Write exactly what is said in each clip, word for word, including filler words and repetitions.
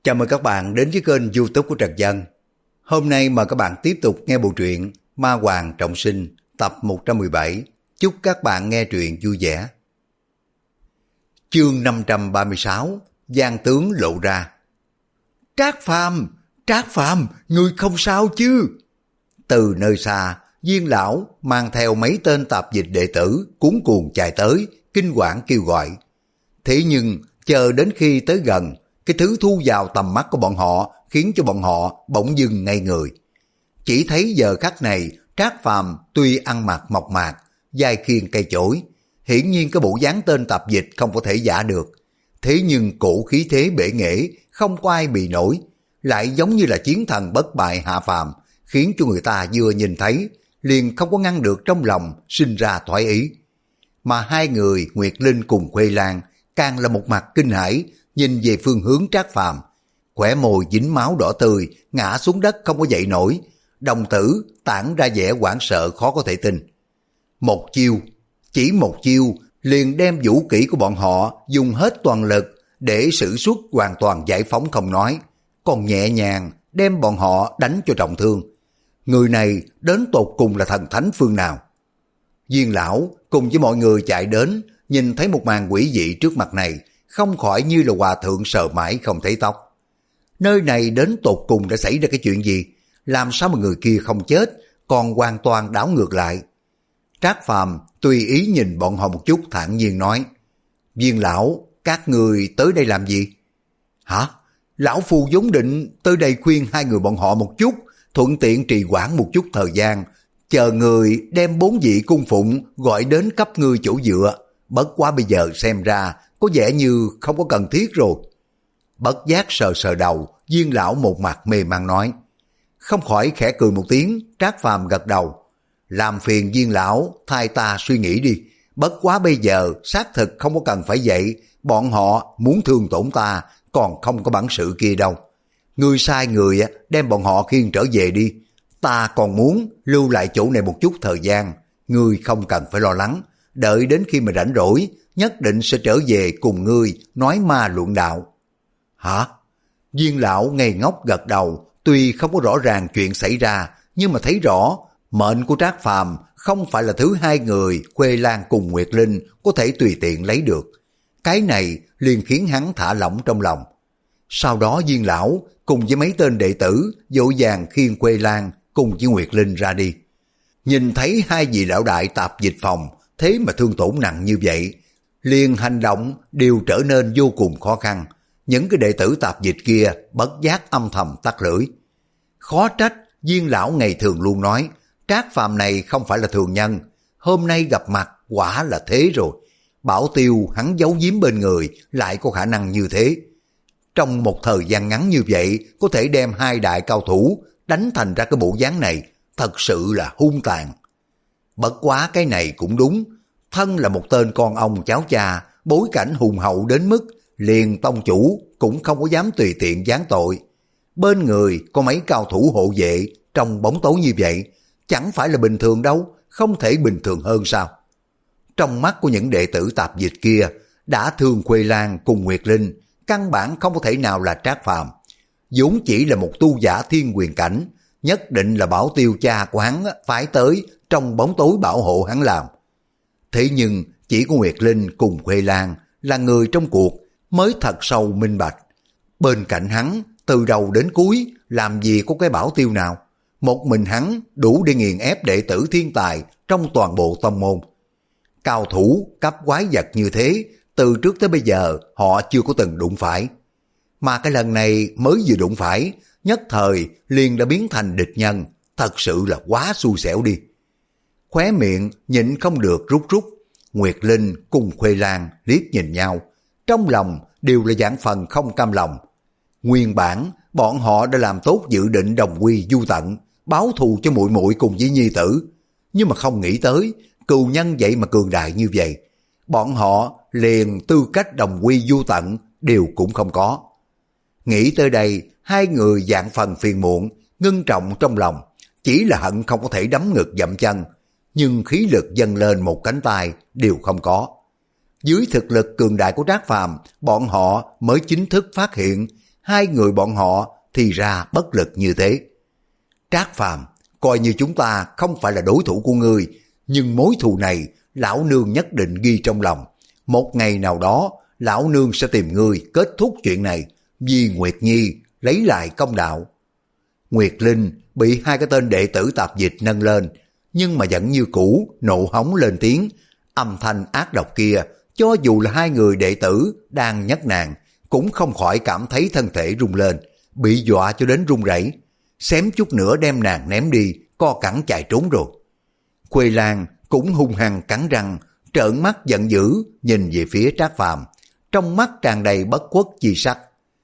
Chào mừng các bạn đến với kênh YouTube của Trần Dân. Hôm nay mời các bạn tiếp tục nghe bộ truyện Ma Hoàng Trọng Sinh tập một trăm mười bảy. Chúc các bạn nghe truyện vui vẻ. Chương năm trăm ba mươi sáu, Giang tướng lộ ra. Trác Phàm, Trác Phàm, ngươi không sao chứ? Từ nơi xa, Viên lão mang theo mấy tên tạp dịch đệ tử cuống cuồng chạy tới, kinh quản kêu gọi. Thế nhưng chờ đến khi tới gần, cái thứ thu vào tầm mắt của bọn họ khiến cho bọn họ bỗng dưng ngây người. Chỉ thấy giờ khắc này, Trác Phàm tuy ăn mặc mộc mạc, vai khiêng cây chổi, hiển nhiên cái bộ dáng tên tạp dịch không có thể giả được. Thế nhưng cổ khí thế bể nghệ, không có ai bị nổi, lại giống như là chiến thần bất bại hạ phàm, khiến cho người ta vừa nhìn thấy, liền không có ngăn được trong lòng sinh ra thoái ý. Mà hai người Nguyệt Linh cùng Khuê Lan càng là một mặt kinh hãi, nhìn về phương hướng Trác Phàm, khóe môi dính máu đỏ tươi, ngã xuống đất không có dậy nổi, đồng tử tản ra vẻ hoảng sợ khó có thể tin. Một chiêu, chỉ một chiêu liền đem vũ kỹ của bọn họ dùng hết toàn lực để sử xuất hoàn toàn giải phóng không nói, còn nhẹ nhàng đem bọn họ đánh cho trọng thương. Người này đến tột cùng là thần thánh phương nào? Viên lão cùng với mọi người chạy đến, nhìn thấy một màn quỷ dị trước mặt này, không khỏi như là hòa thượng sợ mãi không thấy tóc. Nơi này đến tột cùng đã xảy ra cái chuyện gì? Làm sao mà người kia không chết, còn hoàn toàn đảo ngược lại? Trác Phàm tùy ý nhìn bọn họ một chút, thản nhiên nói: Viên lão, các người tới đây làm gì? Hả? Lão phu vốn định tới đây khuyên hai người bọn họ một chút, thuận tiện trì hoãn một chút thời gian, chờ người đem bốn vị cung phụng gọi đến cấp ngươi chỗ dựa. Bất quá bây giờ xem ra có vẻ như không có cần thiết rồi. Bất giác sờ sờ đầu, Viên lão một mặt mê man nói. Không khỏi khẽ cười một tiếng, Trác Phàm gật đầu. Làm phiền Viên lão thay ta suy nghĩ đi. Bất quá bây giờ xác thực không có cần phải vậy. Bọn họ muốn thương tổn ta còn không có bản sự kia đâu. Ngươi sai người đem bọn họ khiêng trở về đi. Ta còn muốn lưu lại chỗ này một chút thời gian. Ngươi không cần phải lo lắng. Đợi đến khi mà rảnh rỗi, nhất định sẽ trở về cùng ngươi nói ma luận đạo. Hả? Viên lão ngây ngốc gật đầu, tuy không có rõ ràng chuyện xảy ra, nhưng mà thấy rõ mệnh của Trác Phàm không phải là thứ hai người Khuê Lan cùng Nguyệt Linh có thể tùy tiện lấy được. Cái này liền khiến hắn thả lỏng trong lòng. Sau đó Viên lão cùng với mấy tên đệ tử dội vàng khiêng Khuê Lan cùng với Nguyệt Linh ra đi. Nhìn thấy hai vị lão đại tạp dịch phòng thế mà thương tổn nặng như vậy, liền hành động đều trở nên vô cùng khó khăn. Những cái đệ tử tạp dịch kia bất giác âm thầm tắt lưỡi. Khó trách Viên lão ngày thường luôn nói Trác Phàm này không phải là thường nhân, hôm nay gặp mặt quả là thế rồi. Bảo tiêu hắn giấu giếm bên người lại có khả năng như thế. Trong một thời gian ngắn như vậy có thể đem hai đại cao thủ đánh thành ra cái bộ dáng này, thật sự là hung tàn. Bất quá cái này cũng đúng, thân là một tên con ông cháu cha, bối cảnh hùng hậu đến mức liền tông chủ cũng không có dám tùy tiện giáng tội. Bên người có mấy cao thủ hộ vệ trong bóng tối như vậy, chẳng phải là bình thường đâu, không thể bình thường hơn sao? Trong mắt của những đệ tử tạp dịch kia, đã thương Khuê Lan cùng Nguyệt Linh, căn bản không có thể nào là Trác Phàm. vốn chỉ là một tu giả thiên quyền cảnh, nhất định là bảo tiêu cha của hắn phải tới trong bóng tối bảo hộ hắn làm. Thế nhưng chỉ có Nguyệt Linh cùng Khuê Lan là người trong cuộc mới thật sâu minh bạch. Bên cạnh hắn từ đầu đến cuối làm gì có cái bảo tiêu nào, một mình hắn đủ để nghiền ép đệ tử thiên tài trong toàn bộ tông môn. Cao thủ cấp quái vật như thế từ trước tới bây giờ họ chưa có từng đụng phải, mà cái lần này mới vừa đụng phải, nhất thời liền đã biến thành địch nhân, thật sự là quá xui xẻo đi. Khóe miệng nhịn không được rút rút, Nguyệt Linh cùng Khuê Lan liếc nhìn nhau, trong lòng đều là vạn phần không cam lòng. Nguyên bản bọn họ đã làm tốt dự định đồng quy du tận, báo thù cho muội muội cùng với nhi tử, nhưng mà không nghĩ tới cừu nhân vậy mà cường đại như vậy, bọn họ liền tư cách đồng quy du tận đều cũng không có. Nghĩ tới đây, hai người vạn phần phiền muộn, ngưng trọng trong lòng, chỉ là hận không có thể đấm ngực dậm chân, nhưng khí lực dâng lên một cánh tay đều không có. Dưới thực lực cường đại của Trác Phàm, bọn họ mới chính thức phát hiện hai người bọn họ thì ra bất lực như thế. Trác Phàm, coi như chúng ta không phải là đối thủ của ngươi, nhưng mối thù này lão nương nhất định ghi trong lòng. Một ngày nào đó, lão nương sẽ tìm ngươi kết thúc chuyện này, vì Nguyệt Nhi lấy lại công đạo. Nguyệt Linh bị hai cái tên đệ tử tạp dịch nâng lên, nhưng mà vẫn như cũ nộ hống lên tiếng. Âm thanh ác độc kia, cho dù là hai người đệ tử đang nhấc nàng, cũng không khỏi cảm thấy thân thể rung lên, bị dọa cho đến run rẩy, xém chút nữa đem nàng ném đi, co cẳng chạy trốn rồi. Khuê Lan cũng hung hăng cắn răng, trợn mắt giận dữ nhìn về phía Trác Phàm, trong mắt tràn đầy bất khuất chi sắc.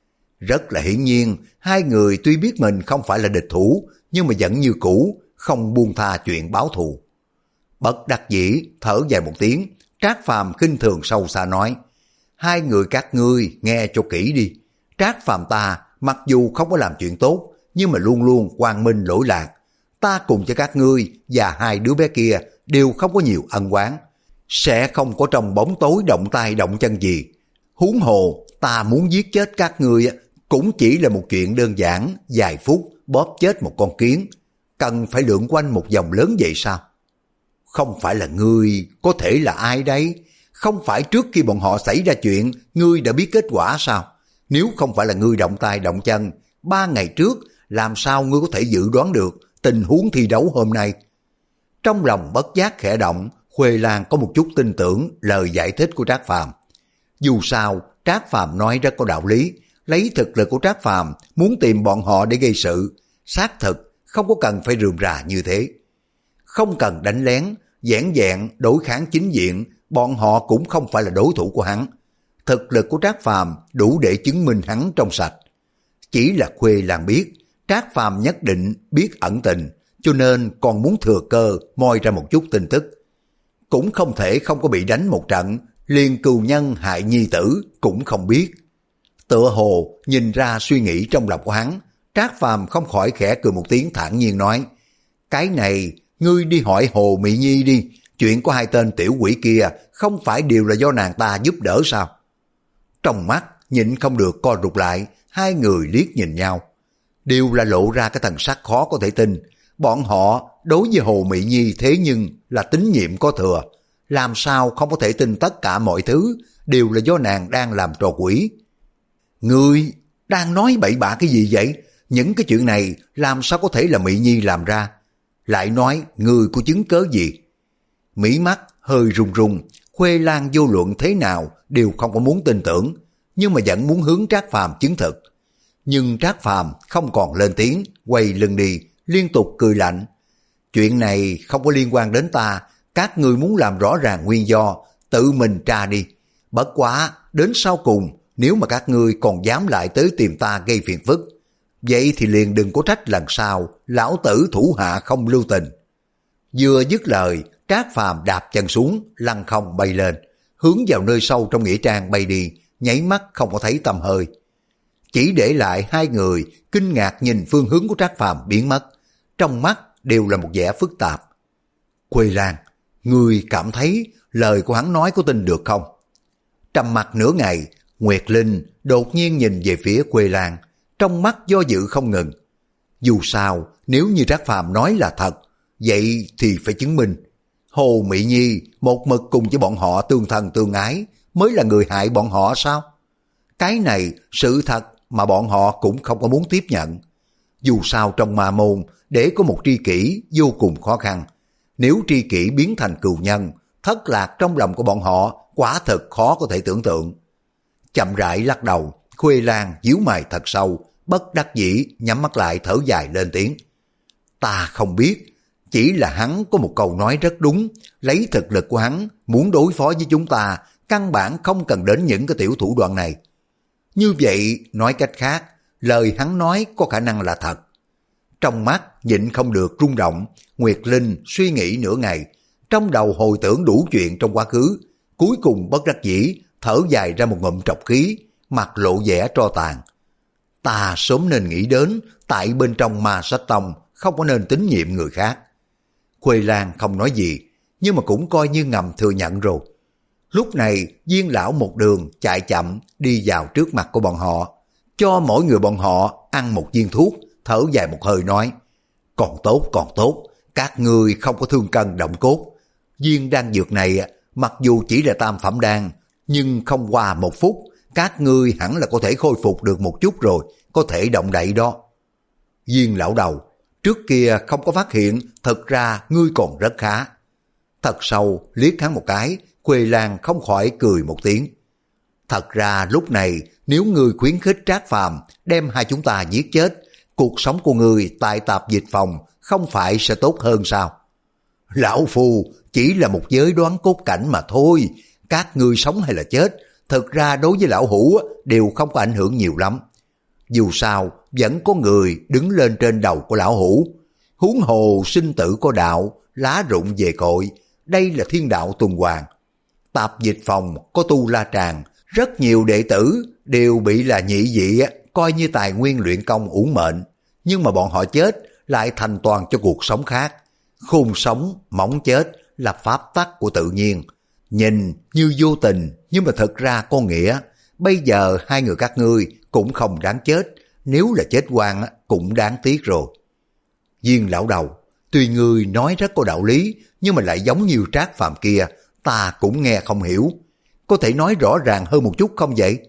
Rất là hiển nhiên, hai người tuy biết mình không phải là địch thủ, nhưng mà vẫn như cũ, không buông tha chuyện báo thù. Bất đắc dĩ, thở dài một tiếng, Trác Phàm khinh thường sâu xa nói, hai người các ngươi nghe cho kỹ đi. Trác Phàm ta mặc dù không có làm chuyện tốt, nhưng mà luôn luôn quang minh lỗi lạc. Ta cùng cho các ngươi và hai đứa bé kia đều không có nhiều ân oán, sẽ không có trong bóng tối động tay động chân gì. Huống hồ, ta muốn giết chết các ngươi cũng chỉ là một chuyện đơn giản, vài phút bóp chết một con kiến, cần phải lượn quanh một vòng lớn vậy sao? Không phải là ngươi, có thể là ai đấy? Không phải trước khi bọn họ xảy ra chuyện, ngươi đã biết kết quả sao? Nếu không phải là ngươi động tay động chân, ba ngày trước, làm sao ngươi có thể dự đoán được tình huống thi đấu hôm nay? Trong lòng bất giác khẽ động, Khuê Lan có một chút tin tưởng lời giải thích của Trác Phàm. Dù sao, Trác Phàm nói rất có đạo lý, lấy thực lực của Trác Phàm muốn tìm bọn họ để gây sự, xác thực không có cần phải rườm rà như thế. Không cần đánh lén, vẻn vẹn đối kháng chính diện, bọn họ cũng không phải là đối thủ của hắn. Thực lực của Trác Phàm đủ để chứng minh hắn trong sạch. Chỉ là Khuê Lan biết, Trác Phàm nhất định biết ẩn tình, cho nên còn muốn thừa cơ moi ra một chút tin tức. Cũng không thể không có bị đánh một trận, liền cừu nhân hại nhi tử cũng không biết. Tựa hồ nhìn ra suy nghĩ trong lòng của hắn, Trác Phàm không khỏi khẽ cười một tiếng thản nhiên nói, cái này ngươi đi hỏi Hồ Mỹ Nhi đi, chuyện của hai tên tiểu quỷ kia không phải đều là do nàng ta giúp đỡ sao? Trong mắt nhịn không được co rụt lại, hai người liếc nhìn nhau, đều là lộ ra cái thần sắc khó có thể tin. Bọn họ đối với Hồ Mỹ Nhi thế nhưng là tín nhiệm có thừa, làm sao không có thể tin tất cả mọi thứ đều là do nàng đang làm trò quỷ. Ngươi đang nói bậy bạ cái gì vậy? Những cái chuyện này làm sao có thể là Mỹ Nhi làm ra? Lại nói ngươi có chứng cớ gì? Mí mắt hơi run run, Khuê Lan vô luận thế nào đều không có muốn tin tưởng, nhưng mà vẫn muốn hướng Trác Phàm chứng thực. Nhưng Trác Phàm không còn lên tiếng, quay lưng đi, liên tục cười lạnh. Chuyện này không có liên quan đến ta, các ngươi muốn làm rõ ràng nguyên do, tự mình tra đi. Bất quá, đến sau cùng, nếu mà các ngươi còn dám lại tới tìm ta gây phiền phức, vậy thì liền đừng có trách lần sau, lão tử thủ hạ không lưu tình. Vừa dứt lời, Trác Phàm đạp chân xuống, lăn không bay lên, hướng vào nơi sâu trong nghĩa trang bay đi, nháy mắt không có thấy tăm hơi. Chỉ để lại hai người kinh ngạc nhìn phương hướng của Trác Phàm biến mất, trong mắt đều là một vẻ phức tạp. Khuê Lan, ngươi cảm thấy lời của hắn nói có tin được không? Trầm mặt nửa ngày, Nguyệt Linh đột nhiên nhìn về phía Khuê Lan, trong mắt do dự không ngừng. Dù sao, nếu như Trác Phàm nói là thật, vậy thì phải chứng minh Hồ Mỹ Nhi một mực cùng với bọn họ tương thân tương ái mới là người hại bọn họ sao? Cái này sự thật mà bọn họ cũng không có muốn tiếp nhận. Dù sao trong ma môn để có một tri kỷ vô cùng khó khăn. Nếu tri kỷ biến thành cừu nhân, thất lạc trong lòng của bọn họ quả thật khó có thể tưởng tượng. Chậm rãi lắc đầu, Khuê Lan nhíu mày thật sâu, bất đắc dĩ nhắm mắt lại thở dài lên tiếng. Ta không biết, chỉ là hắn có một câu nói rất đúng, lấy thực lực của hắn muốn đối phó với chúng ta, căn bản không cần đến những cái tiểu thủ đoạn này. Như vậy, nói cách khác, lời hắn nói có khả năng là thật. Trong mắt nhịn không được rung động, Nguyệt Linh suy nghĩ nửa ngày, trong đầu hồi tưởng đủ chuyện trong quá khứ, cuối cùng bất đắc dĩ thở dài ra một ngụm trọc khí, mặt lộ vẻ tro tàn. Ta sớm nên nghĩ đến, tại bên trong Ma Sách Tông không có nên tín nhiệm người khác. Khuê Lan không nói gì, nhưng mà cũng coi như ngầm thừa nhận rồi. Lúc này Viên lão một đường chạy chậm đi vào trước mặt của bọn họ, cho mỗi người bọn họ ăn một viên thuốc, thở dài một hơi nói, còn tốt, còn tốt, các ngươi không có thương cân động cốt. Viên đan dược này mặc dù chỉ là tam phẩm đan, nhưng không qua một phút, các ngươi hẳn là có thể khôi phục được một chút rồi, có thể động đậy đó. Viên lão đầu, trước kia không có phát hiện, thật ra ngươi còn rất khá. Thật sâu liếc hắn một cái, Khuê Lan không khỏi cười một tiếng. Thật ra lúc này nếu ngươi khuyến khích Trác Phàm đem hai chúng ta giết chết, cuộc sống của ngươi tại tạp dịch phòng không phải sẽ tốt hơn sao? Lão Phu chỉ là một giới đoán cốt cảnh mà thôi, các ngươi sống hay là chết, thật ra đối với lão hủ đều không có ảnh hưởng nhiều lắm. Dù sao vẫn có người đứng lên trên đầu của lão hủ. Huống hồ sinh tử có đạo, lá rụng về cội, đây là thiên đạo tuần hoàn. Tạp dịch phòng có tu la tràng, rất nhiều đệ tử đều bị là nhị dị coi như tài nguyên luyện công uổng mệnh, nhưng mà bọn họ chết lại thành toàn cho cuộc sống khác. Khôn sống, mỏng chết là pháp tắc của tự nhiên. Nhìn như vô tình nhưng mà thật ra có nghĩa. Bây giờ hai người các ngươi cũng không đáng chết, nếu là chết oan cũng đáng tiếc rồi. Viên lão đầu, tuy ngươi nói rất có đạo lý, nhưng mà lại giống như Trác Phàm kia, ta cũng nghe không hiểu. Có thể nói rõ ràng hơn một chút không vậy?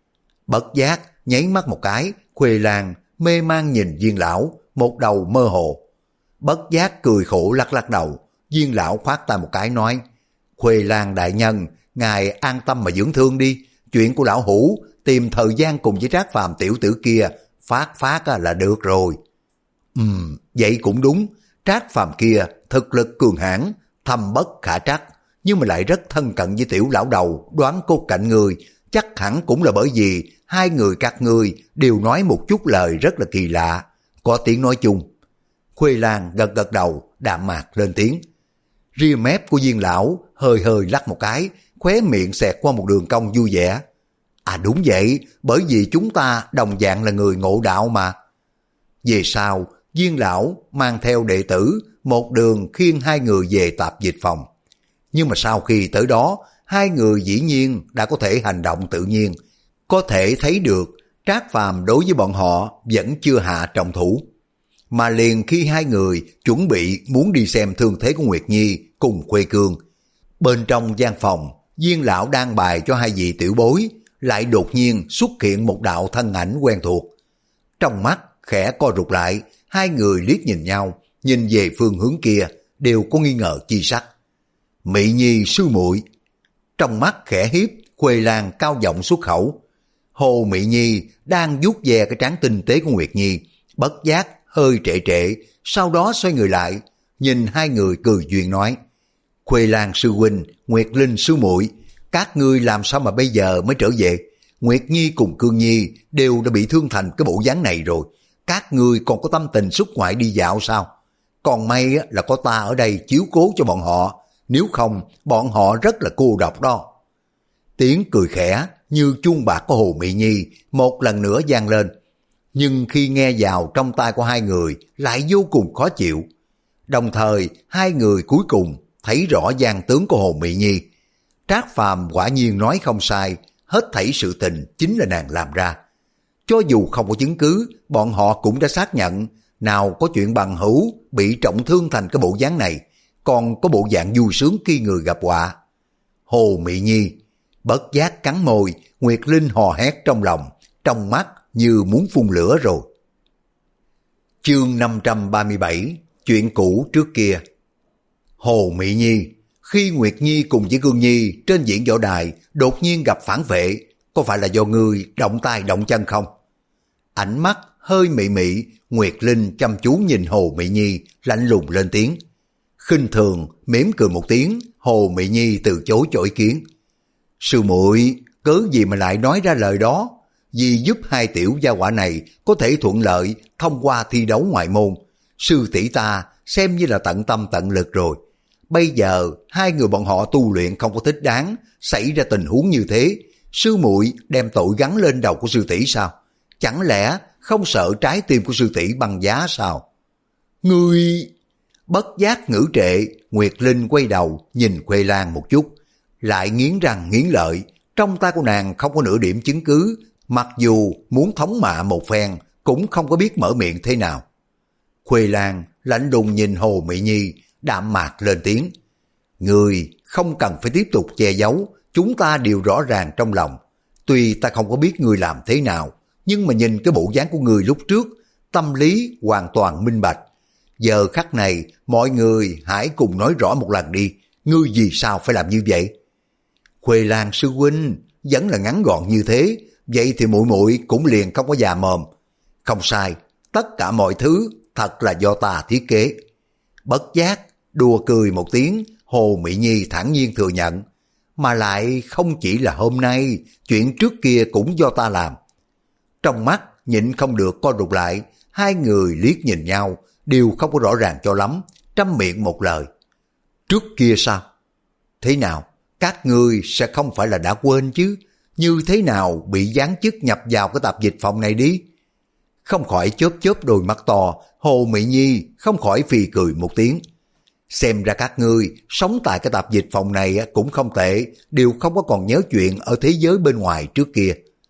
Bất giác nháy mắt một cái, Khuê Lan mê man nhìn Viên lão, một đầu mơ hồ. Bất giác cười khổ lắc lắc đầu. Viên lão khoát tay một cái nói, Khuê Lan đại nhân, ngài an tâm mà dưỡng thương đi. Chuyện của lão hủ tìm thời gian cùng với Trác Phàm tiểu tử kia phát phát là được rồi. Ừm, vậy cũng đúng. Trác Phàm kia thực lực cường hãn, thâm bất khả trắc, nhưng mà lại rất thân cận với tiểu lão đầu đoán cốt cạnh người. Chắc hẳn cũng là bởi vì hai người các ngươi đều nói một chút lời rất là kỳ lạ, có tiếng nói chung. Khuê Lan gật gật đầu, đạm mạc lên tiếng. Ria mép của Viên lão hơi hơi lắc một cái, khóe miệng xẹt qua một đường cong vui vẻ. À đúng vậy, bởi vì chúng ta đồng dạng là người ngộ đạo mà. Về sau, Viên lão mang theo đệ tử một đường khiêng hai người về tạp dịch phòng. Nhưng mà sau khi tới đó, hai người dĩ nhiên đã có thể hành động tự nhiên. Có thể thấy được Trác Phàm đối với bọn họ vẫn chưa hạ trọng thủ. Mà liền khi hai người chuẩn bị muốn đi xem thương thế của Nguyệt Nhi cùng Khuê Cương, bên trong gian phòng, Viên lão đang bài cho hai vị tiểu bối, lại đột nhiên xuất hiện một đạo thân ảnh quen thuộc. Trong mắt khẽ co rụt lại, hai người liếc nhìn nhau, nhìn về phương hướng kia, đều có nghi ngờ chi sắc. Mị Nhi sư muội. Trong mắt khẽ hiếp, Khuê Lan cao giọng xuất khẩu. Hồ Mị Nhi đang vuốt ve cái trán tinh tế của Nguyệt Nhi, bất giác hơi trệ trệ, sau đó xoay người lại, nhìn hai người cười duyên nói, Khuê Lan sư huynh, Nguyệt Linh sư muội, các ngươi làm sao mà bây giờ mới trở về? Nguyệt Nhi cùng Cương Nhi đều đã bị thương thành cái bộ dáng này rồi, các ngươi còn có tâm tình xuất ngoại đi dạo sao? Còn may là có ta ở đây chiếu cố cho bọn họ, nếu không bọn họ rất là cô độc đó. Tiếng cười khẽ như chuông bạc của Hồ Mị Nhi một lần nữa vang lên, nhưng khi nghe vào trong tai của hai người lại vô cùng khó chịu. Đồng thời hai người cuối cùng thấy rõ gian tướng của Hồ Mị Nhi. Trác Phàm quả nhiên nói không sai, hết thảy sự tình chính là nàng làm ra. Cho dù không có chứng cứ, bọn họ cũng đã xác nhận, nào có chuyện bằng hữu bị trọng thương thành cái bộ dáng này, còn có bộ dạng vui sướng khi người gặp họa. Hồ Mị Nhi bất giác cắn môi, Nguyệt Linh hò hét trong lòng, trong mắt như muốn phun lửa rồi. Chương năm trăm ba mươi bảy, chuyện cũ trước kia. Hồ Mị Nhi, khi Nguyệt Nhi cùng với Cương Nhi trên diễn võ đài đột nhiên gặp phản vệ, có phải là do ngươi động tay động chân không? Ánh mắt hơi mị mị, Nguyệt Linh chăm chú nhìn Hồ Mị Nhi, lạnh lùng lên tiếng. Khinh thường mỉm cười một tiếng, Hồ Mị Nhi từ chối cho ý kiến. Sư muội, cớ gì mà lại nói ra lời đó? Vì giúp hai tiểu gia hỏa này có thể thuận lợi thông qua thi đấu ngoại môn, sư tỷ ta xem như là tận tâm tận lực rồi. Bây giờ hai người bọn họ tu luyện không có thích đáng, xảy ra tình huống như thế, sư muội đem tội gắn lên đầu của sư tỷ sao? Chẳng lẽ không sợ trái tim của sư tỷ băng giá sao? Ngươi... Bất giác ngữ trệ, Nguyệt Linh quay đầu nhìn Khuê Lan một chút, lại nghiến răng nghiến lợi, trong tay của nàng không có nửa điểm chứng cứ, mặc dù muốn thống mạ một phen cũng không có biết mở miệng thế nào. Khuê Lan lạnh lùng nhìn Hồ Mỹ Nhi, đạm mạc lên tiếng. Người không cần phải tiếp tục che giấu, chúng ta đều rõ ràng trong lòng. Tuy ta không có biết người làm thế nào, nhưng mà nhìn cái bộ dáng của người lúc trước, tâm lý hoàn toàn minh bạch. Giờ khắc này, mọi người hãy cùng nói rõ một lần đi, ngươi vì sao phải làm như vậy? Khuê Lan sư huynh vẫn là ngắn gọn như thế, vậy thì muội muội cũng liền không có già mồm. Không sai, tất cả mọi thứ thật là do ta thiết kế. Bất giác, đùa cười một tiếng, Hồ Mỹ Nhi thản nhiên thừa nhận. Mà lại không chỉ là hôm nay, chuyện trước kia cũng do ta làm. Trong mắt nhịn không được co rụt lại, hai người liếc nhìn nhau, đều không có rõ ràng cho lắm, trăm miệng một lời. Trước kia sao? Thế nào? Các ngươi sẽ không phải là đã quên chứ? Như thế nào bị giáng chức nhập vào cái tạp dịch phòng này đi? Không khỏi chớp chớp đôi mắt to, Hồ Mỹ Nhi không khỏi phì cười một tiếng. Xem ra các ngươi sống tại cái tạp dịch phòng này cũng không tệ, đều không có còn nhớ chuyện ở thế giới bên ngoài trước kia.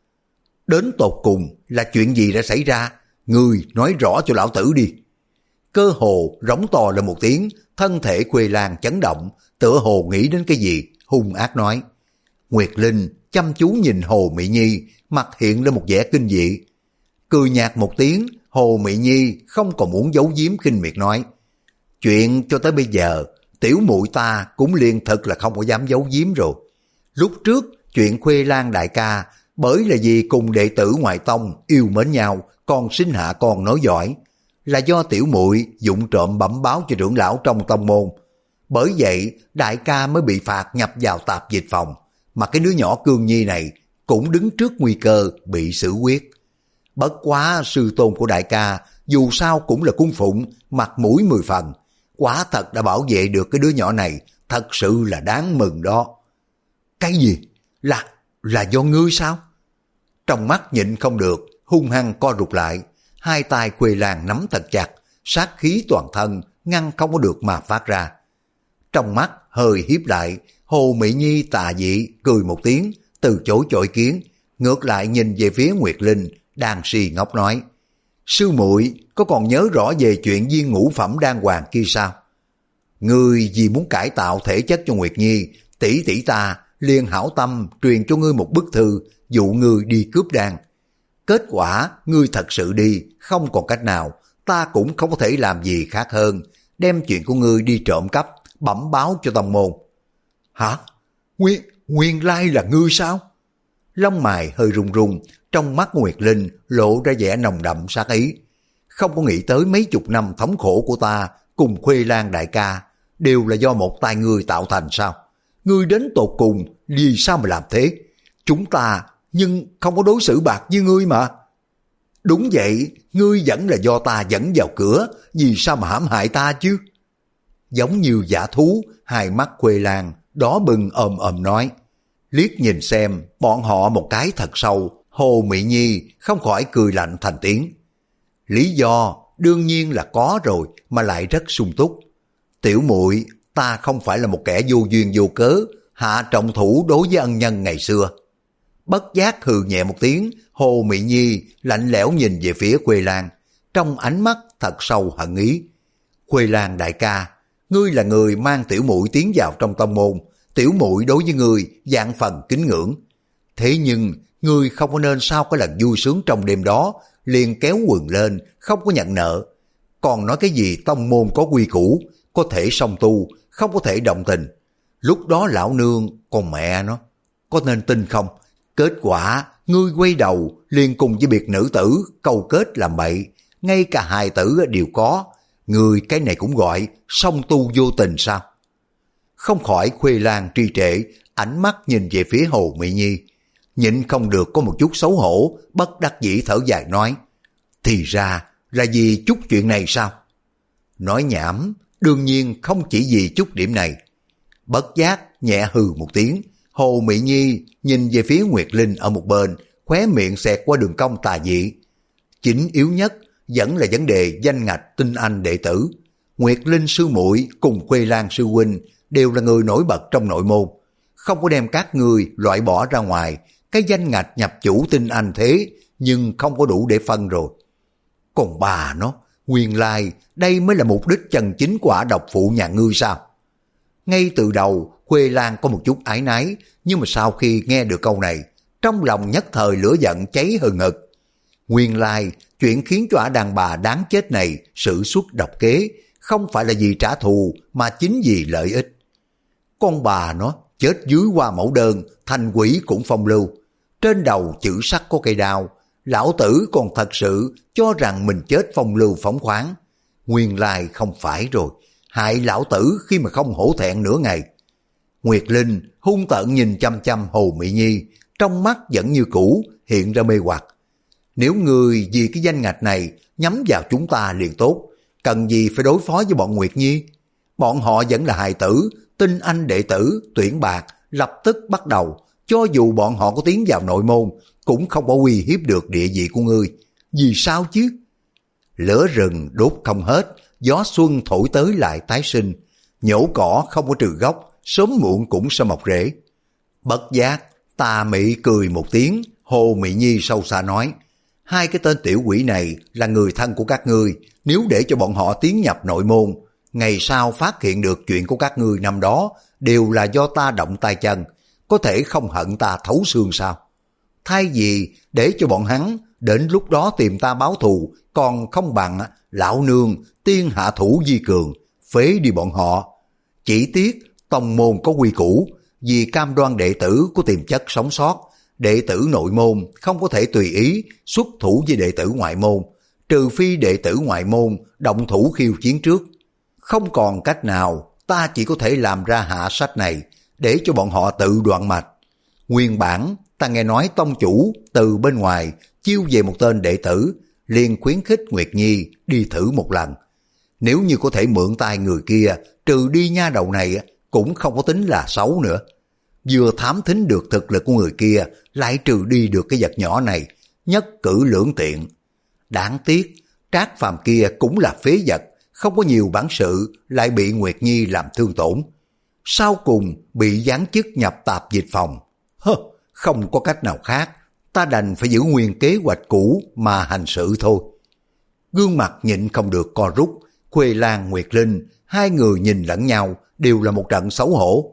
Đến tột cùng là chuyện gì đã xảy ra? Ngươi nói rõ cho lão tử đi. Cơ hồ rống to lên một tiếng, thân thể Khuê Lan chấn động, tựa hồ nghĩ đến cái gì, hung ác nói. Nguyệt Linh chăm chú nhìn Hồ Mỹ Nhi, mặt hiện lên một vẻ kinh dị. Cười nhạt một tiếng, Hồ Mỹ Nhi không còn muốn giấu giếm khinh miệt nói. Chuyện cho tới bây giờ, tiểu muội ta cũng liền thật là không có dám giấu giếm rồi. Lúc trước, chuyện Khuê Lan đại ca, bởi là vì cùng đệ tử ngoại tông yêu mến nhau, còn sinh hạ con nói giỏi, là do tiểu muội dụng trộm bẩm báo cho trưởng lão trong tông môn. Bởi vậy, đại ca mới bị phạt nhập vào tạp dịch phòng, mà cái đứa nhỏ Cương Nhi này cũng đứng trước nguy cơ bị xử quyết. Bất quá sư tôn của đại ca dù sao cũng là cung phụng, mặt mũi mười phần, quả thật đã bảo vệ được cái đứa nhỏ này, thật sự là đáng mừng đó. Cái gì? Là, là do ngươi sao? Trong mắt nhịn không được, hung hăng co rụt lại, hai tay Khuê Lan nắm thật chặt, sát khí toàn thân ngăn không có được mà phát ra. Trong mắt hơi hiếp lại, Hồ Mỹ Nhi tà dị cười một tiếng, từ chối chọi kiến, ngược lại nhìn về phía Nguyệt Linh, đang si ngốc nói. Sư muội có còn nhớ rõ về chuyện viên ngũ phẩm đan hoàng kia sao? Ngươi vì muốn cải tạo thể chất cho Nguyệt Nhi, tỷ tỷ ta liền hảo tâm truyền cho ngươi một bức thư dụ ngươi đi cướp đan. Kết quả ngươi thật sự đi, không còn cách nào, ta cũng không có thể làm gì khác hơn, đem chuyện của ngươi đi trộm cắp, bẩm báo cho tông môn. Hả? Nguyên, nguyên lai là ngươi sao? Lông mày hơi run run, trong mắt Nguyệt Linh lộ ra vẻ nồng đậm sát ý. Không có nghĩ tới mấy chục năm thống khổ của ta cùng Khuê Lan đại ca đều là do một tay ngươi tạo thành sao? Ngươi đến tột cùng vì sao mà làm thế? Chúng ta nhưng không có đối xử bạc với ngươi mà. Đúng vậy, ngươi vẫn là do ta dẫn vào cửa, vì sao mà hãm hại ta chứ? Giống như dã thú, hai mắt Khuê Lan đỏ bừng ồm ồm nói. Liếc nhìn xem bọn họ một cái thật sâu, Hồ Mỹ Nhi không khỏi cười lạnh thành tiếng. Lý do đương nhiên là có rồi, mà lại rất sung túc. Tiểu muội, ta không phải là một kẻ vô duyên vô cớ hạ trọng thủ đối với ân nhân ngày xưa. Bất giác hừ nhẹ một tiếng, Hồ Mỹ Nhi lạnh lẽo nhìn về phía Khuê Lan, trong ánh mắt thật sâu hận ý. Khuê Lan đại ca, ngươi là người mang tiểu muội tiến vào trong tông môn, tiểu muội đối với ngươi vạn phần kính ngưỡng. Thế nhưng ngươi không có nên sau cái lần vui sướng trong đêm đó liền kéo quần lên, không có nhận nợ. Còn nói cái gì tông môn có quy củ, có thể song tu, không có thể động tình. Lúc đó lão nương, con mẹ nó, có nên tin không? Kết quả, ngươi quay đầu liền cùng với biệt nữ tử câu kết làm bậy, ngay cả hài tử đều có. Ngươi cái này cũng gọi song tu vô tình sao? Không khỏi Khuê Lan tri trệ, ánh mắt nhìn về phía Hồ Mỹ Nhi. Nhịn không được có một chút xấu hổ, bất đắc dĩ thở dài nói. Thì ra là vì chút chuyện này sao? Nói nhảm, đương nhiên không chỉ vì chút điểm này. Bất giác nhẹ hừ một tiếng, Hồ Mỹ Nhi nhìn về phía Nguyệt Linh ở một bên, khóe miệng xẹt qua đường cong tà dị. Chính yếu nhất vẫn là vấn đề danh ngạch tinh anh đệ tử. Nguyệt Linh sư muội cùng Khuê Lan sư huynh đều là người nổi bật trong nội môn. Không có đem các người loại bỏ ra ngoài, cái danh ngạch nhập chủ tinh anh thế, nhưng không có đủ để phân rồi. Còn bà nó, nguyên lai đây mới là mục đích chân chính của ả độc phụ nhà ngươi sao? Ngay từ đầu, Khuê Lan có một chút áy náy, nhưng mà sau khi nghe được câu này, trong lòng nhất thời lửa giận cháy hừng hực. Nguyên lai, chuyện khiến cho ả đàn bà đáng chết này sử xuất độc kế, không phải là vì trả thù mà chính vì lợi ích. Con bà nó chết dưới hoa mẫu đơn, thành quỷ cũng phong lưu. Trên đầu chữ sắt có cây đao, lão tử còn thật sự cho rằng mình chết phong lưu phóng khoáng. Nguyên lai không phải rồi, hại lão tử khi mà không hổ thẹn nửa ngày. Nguyệt Linh hung tợn nhìn chăm chăm Hồ Mỹ Nhi, trong mắt vẫn như cũ hiện ra mê hoặc. Nếu người vì cái danh ngạch này nhắm vào chúng ta liền tốt, cần gì phải đối phó với bọn Nguyệt Nhi? Bọn họ vẫn là hài tử, tinh anh đệ tử, tuyển bạc, lập tức bắt đầu. Cho dù bọn họ có tiến vào nội môn, cũng không có uy hiếp được địa vị của ngươi. Vì sao chứ? Lửa rừng đốt không hết, gió xuân thổi tới lại tái sinh. Nhổ cỏ không có trừ gốc, sớm muộn cũng sẽ mọc rễ. Bất giác, tà mị cười một tiếng, Hồ Mỹ Nhi sâu xa nói, hai cái tên tiểu quỷ này là người thân của các ngươi, nếu để cho bọn họ tiến nhập nội môn, ngày sau phát hiện được chuyện của các ngươi năm đó đều là do ta động tay chân, có thể không hận ta thấu xương sao? Thay vì để cho bọn hắn đến lúc đó tìm ta báo thù, còn không bằng lão nương tiên hạ thủ vi cường, phế đi bọn họ. Chỉ tiếc tông môn có quy củ, vì cam đoan đệ tử của tiềm chất sống sót, đệ tử nội môn không có thể tùy ý xuất thủ với đệ tử ngoại môn, trừ phi đệ tử ngoại môn động thủ khiêu chiến trước. Không còn cách nào, ta chỉ có thể làm ra hạ sách này để cho bọn họ tự đoạn mạch. Nguyên bản ta nghe nói tông chủ từ bên ngoài chiêu về một tên đệ tử, liền khuyến khích Nguyệt Nhi đi thử một lần. Nếu như có thể mượn tay người kia trừ đi nha đầu này cũng không có tính là xấu nữa. Vừa thám thính được thực lực của người kia, lại trừ đi được cái vật nhỏ này, nhất cử lưỡng tiện. Đáng tiếc, Trác Phàm kia cũng là phế vật, không có nhiều bản sự, lại bị Nguyệt Nhi làm thương tổn. Sau cùng bị giáng chức nhập tạp dịch phòng. Hơ, không có cách nào khác, ta đành phải giữ nguyên kế hoạch cũ mà hành sự thôi. Gương mặt nhịn không được co rút, Khuê Lan, Nguyệt Linh, hai người nhìn lẫn nhau đều là một trận xấu hổ.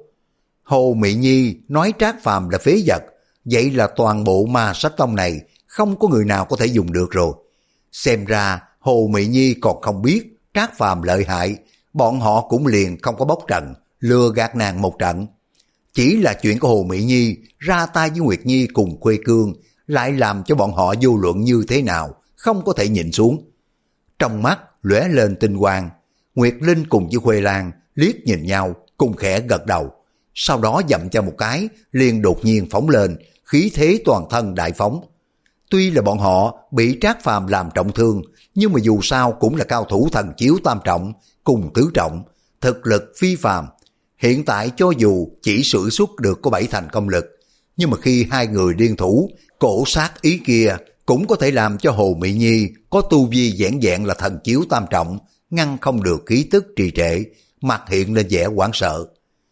Hồ Mỹ Nhi nói Trác Phàm là phế vật, vậy là toàn bộ ma sách tông này không có người nào có thể dùng được rồi. Xem ra Hồ Mỹ Nhi còn không biết Trác Phàm lợi hại, bọn họ cũng liền không có bóc trần, lừa gạt nàng một trận. Chỉ là chuyện của Hồ Mỹ Nhi ra tay với Nguyệt Nhi cùng Khuê Cương lại làm cho bọn họ vô luận như thế nào không có thể nhìn xuống. Trong mắt lóe lên tinh quang, Nguyệt Linh cùng với Khuê Lan liếc nhìn nhau cùng khẽ gật đầu. Sau đó dậm cho một cái, liền đột nhiên phóng lên, khí thế toàn thân đại phóng. Tuy là bọn họ bị Trác Phàm làm trọng thương, nhưng mà dù sao cũng là cao thủ thần chiếu tam trọng cùng tứ trọng, thực lực phi phàm. Hiện tại cho dù chỉ sử xuất được có bảy thành công lực, nhưng mà khi hai người liên thủ, cổ sát ý kia cũng có thể làm cho Hồ Mỹ Nhi có tu vi vẻn vẹn là thần chiếu tam trọng, ngăn không được khí tức trì trệ, mặt hiện lên vẻ hoảng sợ.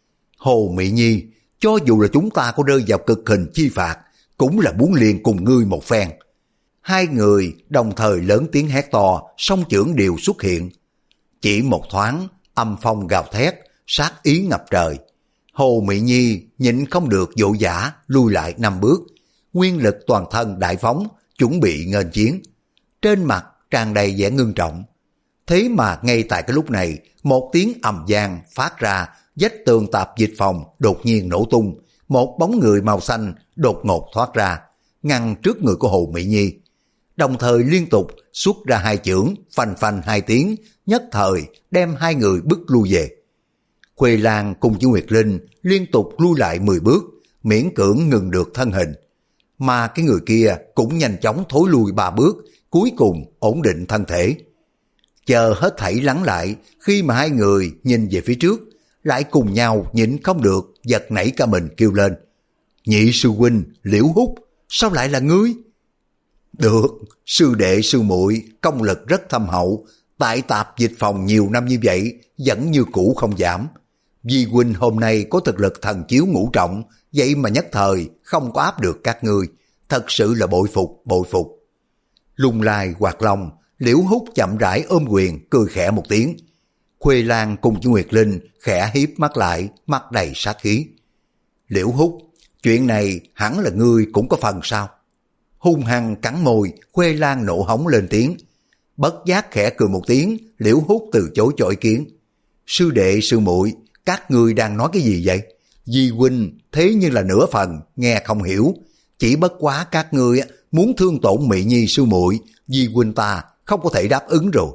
Hồ Mỹ Nhi, cho dù là chúng ta có rơi vào cực hình chi phạt, cũng là muốn liền cùng ngươi một phen. Hai người đồng thời lớn tiếng hét to, song chưởng đều xuất hiện. Chỉ một thoáng, âm phong gào thét, sát ý ngập trời. Hồ Mỹ Nhi nhịn không được vội vã lui lại năm bước, nguyên lực toàn thân đại phóng, chuẩn bị nghênh chiến. Trên mặt tràn đầy vẻ ngưng trọng. Thế mà ngay tại cái lúc này, một tiếng ầm vang phát ra, vách tường tạp dịch phòng đột nhiên nổ tung, một bóng người màu xanh đột ngột thoát ra, ngăn trước người của Hồ Mỹ Nhi. Đồng thời liên tục xuất ra hai chưởng, phanh phanh hai tiếng, nhất thời đem hai người bức lui về. Khuê Lan cùng với Nguyệt Linh liên tục lui lại mười bước, miễn cưỡng ngừng được thân hình. Mà cái người kia cũng nhanh chóng thối lui ba bước, cuối cùng ổn định thân thể. Chờ hết thảy lắng lại, khi mà hai người nhìn về phía trước, lại cùng nhau nhịn không được, giật nảy cả mình kêu lên. Nhị sư huynh, Liễu Húc, sao lại là ngươi? Được, sư đệ sư muội công lực rất thâm hậu, tại tạp dịch phòng nhiều năm như vậy, vẫn như cũ không giảm. Di huynh hôm nay có thực lực thần chiếu ngũ trọng, vậy mà nhất thời không có áp được các ngươi, thật sự là bội phục, bội phục. Lung lai hoạt long, Liễu Hút chậm rãi ôm quyền, cười khẽ một tiếng. Khuê Lan cùng với Nguyệt Linh khẽ hiếp mắt lại, mắt đầy sát khí. Liễu Hút, chuyện này hẳn là ngươi cũng có phần sao? Hung hăng cắn môi, Khuê Lan nộ hống lên tiếng. Bất giác khẽ cười một tiếng, Liễu Hút từ chối cho ý kiến. Sư đệ sư muội, các ngươi đang nói cái gì vậy? Di huynh thế nhưng là nửa phần, nghe không hiểu. Chỉ bất quá các ngươi muốn thương tổn Mị Nhi sư muội, Di huynh ta không có thể đáp ứng rồi.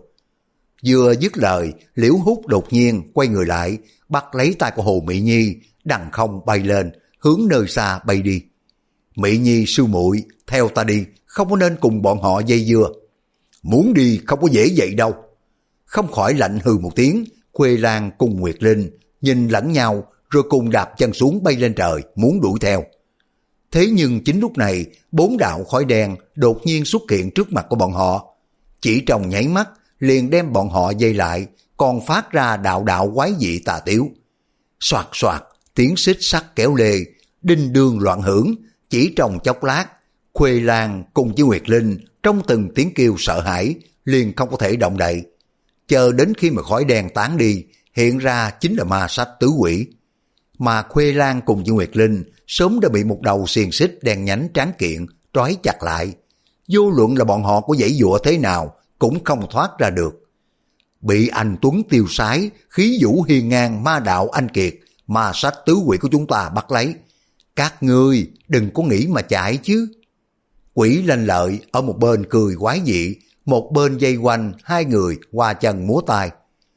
Vừa dứt lời, Liễu Hút đột nhiên quay người lại, bắt lấy tay của Hồ Mị Nhi, đằng không bay lên, hướng nơi xa bay đi. Mị Nhi sư muội, theo ta đi, không có nên cùng bọn họ dây dưa. Muốn đi không có dễ vậy đâu. Không khỏi lạnh hừ một tiếng, Khuê Lan cùng Nguyệt Linh nhìn lẫn nhau rồi cùng đạp chân xuống bay lên trời, muốn đuổi theo. Thế nhưng chính lúc này, bốn đạo khói đen đột nhiên xuất hiện trước mặt của bọn họ. Chỉ trong nháy mắt, liền đem bọn họ dây lại, còn phát ra đạo đạo quái dị tà tiếu. Soạt soạt, tiếng xích sắt kéo lê, đinh đương loạn hưởng, chỉ trong chốc lát, Khuê Lan cùng với Nguyệt Linh trong từng tiếng kêu sợ hãi, liền không có thể động đậy. Chờ đến khi mà khói đen tán đi, hiện ra chính là ma sách tứ quỷ. Mà Khuê Lan cùng với Nguyệt Linh sớm đã bị một đầu xiềng xích đen nhánh tráng kiện trói chặt lại. Vô luận là bọn họ có giãy giụa thế nào cũng không thoát ra được. Bị anh Tuấn tiêu sái, khí vũ hiên ngang ma đạo anh kiệt, ma sách tứ quỷ của chúng ta bắt lấy. Các ngươi đừng có nghĩ mà chạy chứ. Quỷ Lanh Lợi ở một bên cười quái dị, một bên dây quanh hai người hoa chân múa tay.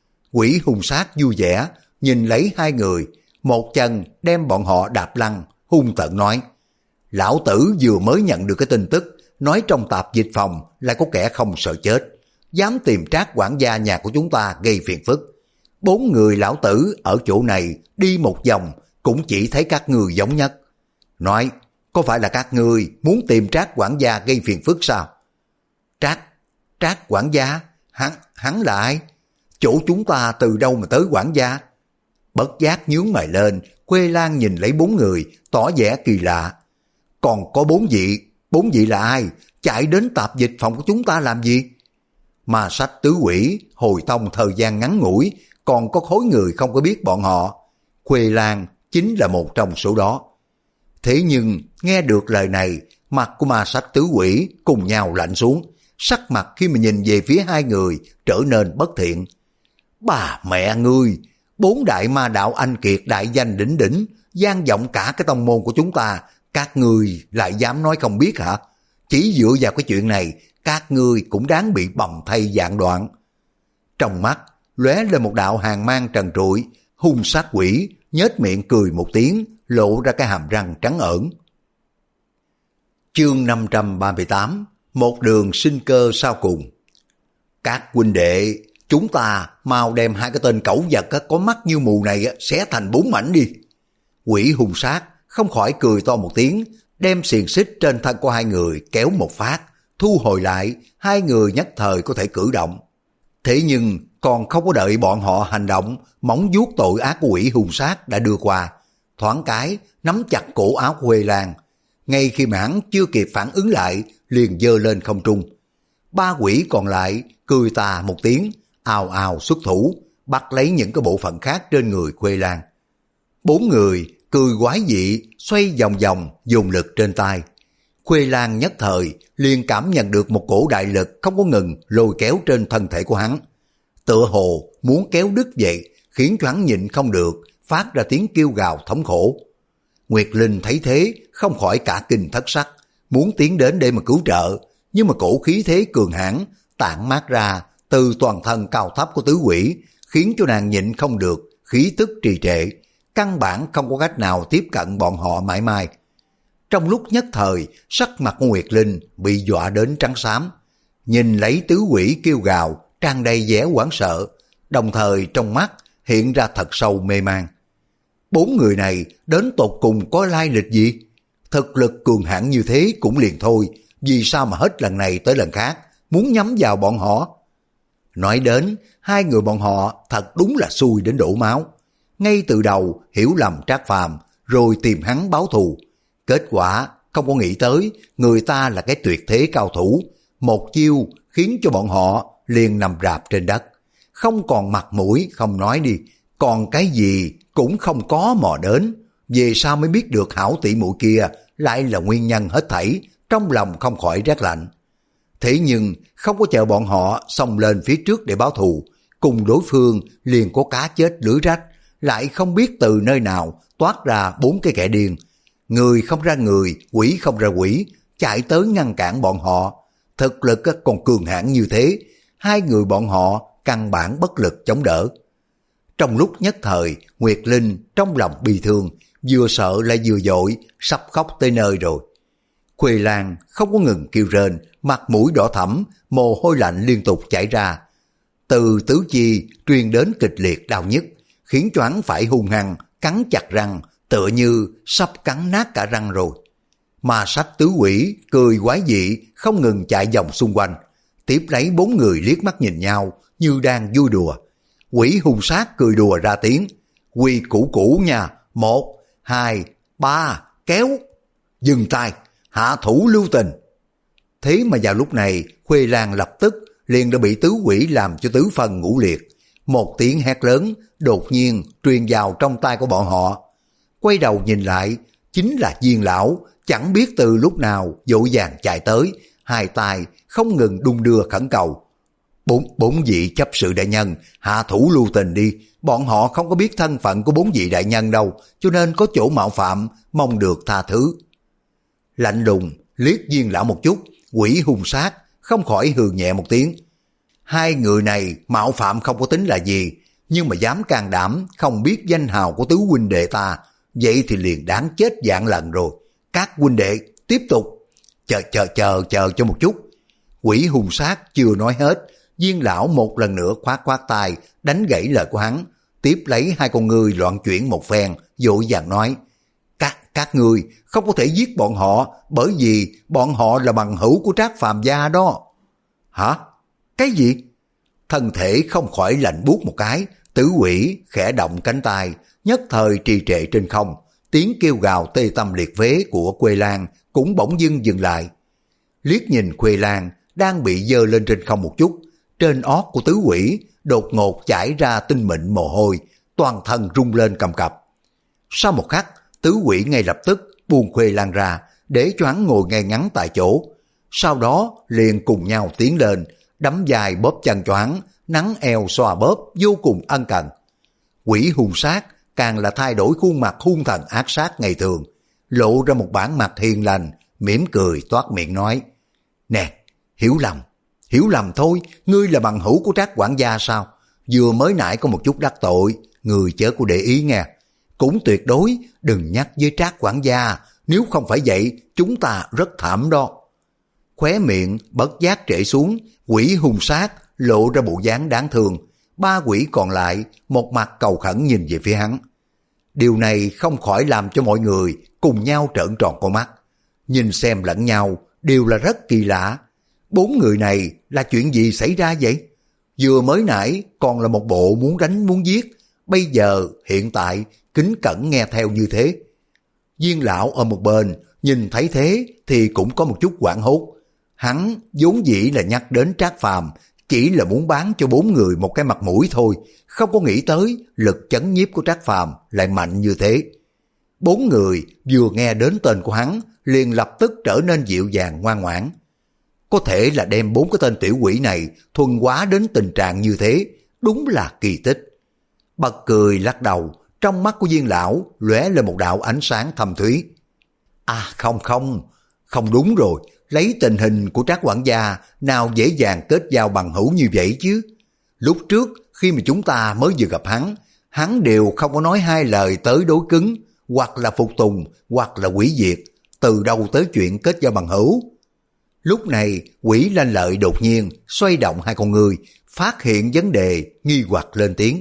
Quỷ hung sát vui vẻ, nhìn lấy hai người, một chân đem bọn họ đạp lăn, hung tợn nói. Lão tử vừa mới nhận được cái tin tức, nói trong tạp dịch phòng lại có kẻ không sợ chết, dám tìm Trác quản gia nhà của chúng ta gây phiền phức. Bốn người lão tử ở chỗ này đi một vòng cũng chỉ thấy các ngươi giống nhất. Nói, có phải là các ngươi muốn tìm Trác quản gia gây phiền phức sao? Trác, Trác quản gia, hắn, hắn là ai? Chỗ chúng ta từ đâu mà tới quản gia? Bất giác nhướng mày lên, Khuê Lan nhìn lấy bốn người, tỏ vẻ kỳ lạ. Còn có bốn vị, bốn vị là ai? Chạy đến tạp dịch phòng của chúng ta làm gì? Ma sách tứ quỷ, hồi thông thời gian ngắn ngủi, còn có khối người không có biết bọn họ. Khuê Lan chính là một trong số đó. Thế nhưng, nghe được lời này, mặt của ma sách tứ quỷ cùng nhau lạnh xuống, sắc mặt khi mà nhìn về phía hai người trở nên bất thiện. Bà mẹ ngươi, bốn đại ma đạo anh kiệt đại danh đỉnh đỉnh, vang vọng cả cái tông môn của chúng ta, các ngươi lại dám nói không biết hả? Chỉ dựa vào cái chuyện này, các ngươi cũng đáng bị bầm thay vạn đoạn. Trong mắt lóe lên một đạo hàn mang trần trụi, hung sát quỷ nhếch miệng cười một tiếng, lộ ra cái hàm răng trắng ởn. Chương năm trăm ba mươi tám, một đường sinh cơ sau cùng. Các huynh đệ, chúng ta mau đem hai cái tên cẩu vật có mắt như mù này xé thành bốn mảnh đi. Quỷ hung sát không khỏi cười to một tiếng, đem xiềng xích trên thân của hai người kéo một phát, thu hồi lại, hai người nhất thời có thể cử động. Thế nhưng còn không có đợi bọn họ hành động, móng vuốt tội ác của quỷ hung sát đã đưa qua, thoáng cái nắm chặt cổ áo của Huệ Lan. Ngay khi mà hắn chưa kịp phản ứng lại, liền giơ lên không trung. Ba quỷ còn lại cười tà một tiếng, ào ào xuất thủ, bắt lấy những cái bộ phận khác trên người Huệ Lan. Bốn người cười quái dị, xoay vòng vòng, dùng lực trên tay. Khuê Lan nhất thời liền cảm nhận được một cổ đại lực không có ngừng lôi kéo trên thân thể của hắn. Tựa hồ muốn kéo đứt vậy, khiến cho hắn nhịn không được, phát ra tiếng kêu gào thống khổ. Nguyệt Linh thấy thế, không khỏi cả kinh thất sắc, muốn tiến đến để mà cứu trợ, nhưng mà cổ khí thế cường hãn tản mát ra từ toàn thân cao thấp của tứ quỷ, khiến cho nàng nhịn không được, khí tức trì trệ, căn bản không có cách nào tiếp cận bọn họ mãi mãi. Trong lúc nhất thời, sắc mặt của Nguyệt Linh bị dọa đến trắng xám, nhìn lấy tứ quỷ kêu gào, tràn đầy vẻ hoảng sợ, đồng thời trong mắt hiện ra thật sâu mê man. Bốn người này đến tột cùng có lai lịch gì? Thực lực cường hãn như thế cũng liền thôi, vì sao mà hết lần này tới lần khác muốn nhắm vào bọn họ? Nói đến, hai người bọn họ thật đúng là xui đến đổ máu. ngay từ đầu hiểu lầm Trác Phàm rồi tìm hắn báo thù. Kết quả không có nghĩ tới người ta là cái tuyệt thế cao thủ, một chiêu khiến cho bọn họ liền nằm rạp trên đất, không còn mặt mũi không nói đi, còn cái gì cũng không có mò đến. Về sau mới biết được hảo tỷ muội kia lại là nguyên nhân hết thảy, trong lòng không khỏi rét lạnh. Thế nhưng không có chờ bọn họ xông lên phía trước để báo thù, cùng đối phương liền có cá chết lưới rách, lại không biết từ nơi nào toát ra bốn cái kẻ điên, người không ra người, quỷ không ra quỷ, chạy tới ngăn cản bọn họ. Thực lực còn cường hãn như thế, hai người bọn họ căn bản bất lực chống đỡ. Trong lúc nhất thời, Nguyệt Linh trong lòng bi thương, vừa sợ lại vừa dội, sắp khóc tới nơi rồi. Khuê Lan không có ngừng kêu rên, mặt mũi đỏ thẫm, mồ hôi lạnh liên tục chảy ra. Từ tứ chi truyền đến kịch liệt đau nhức, khiến cho hắn phải hung hăng cắn chặt răng, tựa như sắp cắn nát cả răng rồi. Ma Sách tứ quỷ cười quái dị không ngừng chạy vòng xung quanh, tiếp lấy bốn người liếc mắt nhìn nhau như đang vui đùa. Quỷ hung sát cười đùa ra tiếng, quy củ cũ nha, một, hai, ba, kéo, dừng tay, hạ thủ lưu tình. Thế mà vào lúc này Khuê Lan lập tức liền đã bị tứ quỷ làm cho tứ phần ngũ liệt. Một tiếng hét lớn đột nhiên truyền vào trong tai của bọn họ. Quay đầu nhìn lại, chính là Viên lão, chẳng biết từ lúc nào vội vàng chạy tới, hai tay không ngừng đung đưa khẩn cầu. Bốn, bốn vị chấp sự đại nhân, hạ thủ lưu tình đi, bọn họ không có biết thân phận của bốn vị đại nhân đâu, cho nên có chỗ mạo phạm, mong được tha thứ. Lạnh lùng liếc Viên lão một chút, quỷ hung sát không khỏi hừ nhẹ một tiếng. Hai người này mạo phạm không có tính là gì, nhưng mà dám can đảm không biết danh hào của tứ huynh đệ ta, vậy thì liền đáng chết vạn lần rồi. Các huynh đệ tiếp tục. Chờ chờ chờ chờ cho một chút. Quỷ hung sát chưa nói hết, Viên lão một lần nữa khoát khoát tay đánh gãy lời của hắn, tiếp lấy hai con ngươi loạn chuyển một phen, vội vàng nói: các các ngươi không có thể giết bọn họ, bởi vì bọn họ là bằng hữu của Trác Phàm gia đó. Hả? Cái gì? Thân thể không khỏi lạnh buốt một cái, tứ quỷ khẽ động cánh tay, nhất thời trì trệ trên không, tiếng kêu gào tê tâm liệt phế của Khuê Lan cũng bỗng dưng dừng lại. Liếc nhìn Khuê Lan đang bị dơ lên trên không một chút, trên ót của tứ quỷ đột ngột chảy ra tinh mịn mồ hôi, toàn thân rung lên cầm cập. Sau một khắc, tứ quỷ ngay lập tức buông Khuê Lan ra, để cho hắn ngồi ngay ngắn tại chỗ. Sau đó liền cùng nhau tiến lên, đấm dài bóp chân cho hắn, nắng eo xoa bóp vô cùng ân cần. Quỷ hung sát càng là thay đổi khuôn mặt hung thần ác sát ngày thường, lộ ra một bản mặt hiền lành, mỉm cười toát miệng nói: nè, hiểu lầm, hiểu lầm thôi, ngươi là bằng hữu của Trác quản gia sao? Vừa mới nãy có một chút đắc tội, người chớ có để ý nghe. Cũng tuyệt đối đừng nhắc với Trác quản gia, nếu không phải vậy chúng ta rất thảm đó. Khóe miệng bất giác trễ xuống, quỷ hung sát lộ ra bộ dáng đáng thương. Ba quỷ còn lại một mặt cầu khẩn nhìn về phía hắn. Điều này không khỏi làm cho mọi người cùng nhau trợn tròn con mắt, nhìn xem lẫn nhau đều là rất kỳ lạ. Bốn người này là chuyện gì xảy ra vậy? Vừa mới nãy còn là một bộ muốn đánh muốn giết, bây giờ hiện tại kính cẩn nghe theo như thế. Viên lão ở một bên nhìn thấy thế thì cũng có một chút hoảng hốt. Hắn vốn dĩ là nhắc đến Trác Phàm, chỉ là muốn bán cho bốn người một cái mặt mũi thôi, không có nghĩ tới lực chấn nhiếp của Trác Phàm lại mạnh như thế. Bốn người vừa nghe đến tên của hắn liền lập tức trở nên dịu dàng ngoan ngoãn. Có thể là đem bốn cái tên tiểu quỷ này thuần hóa đến tình trạng như thế, đúng là kỳ tích. Bật cười lắc đầu, trong mắt của Viên lão lóe lên một đạo ánh sáng thâm thúy. À không không, không đúng rồi, lấy tình hình của Trác quản gia nào dễ dàng kết giao bằng hữu như vậy chứ. Lúc trước khi mà chúng ta mới vừa gặp hắn, hắn đều không có nói hai lời tới đối cứng, hoặc là phục tùng, hoặc là hủy diệt, từ đâu tới chuyện kết giao bằng hữu. Lúc này quỷ lanh lợi đột nhiên xoay động hai con người, phát hiện vấn đề, nghi hoặc lên tiếng.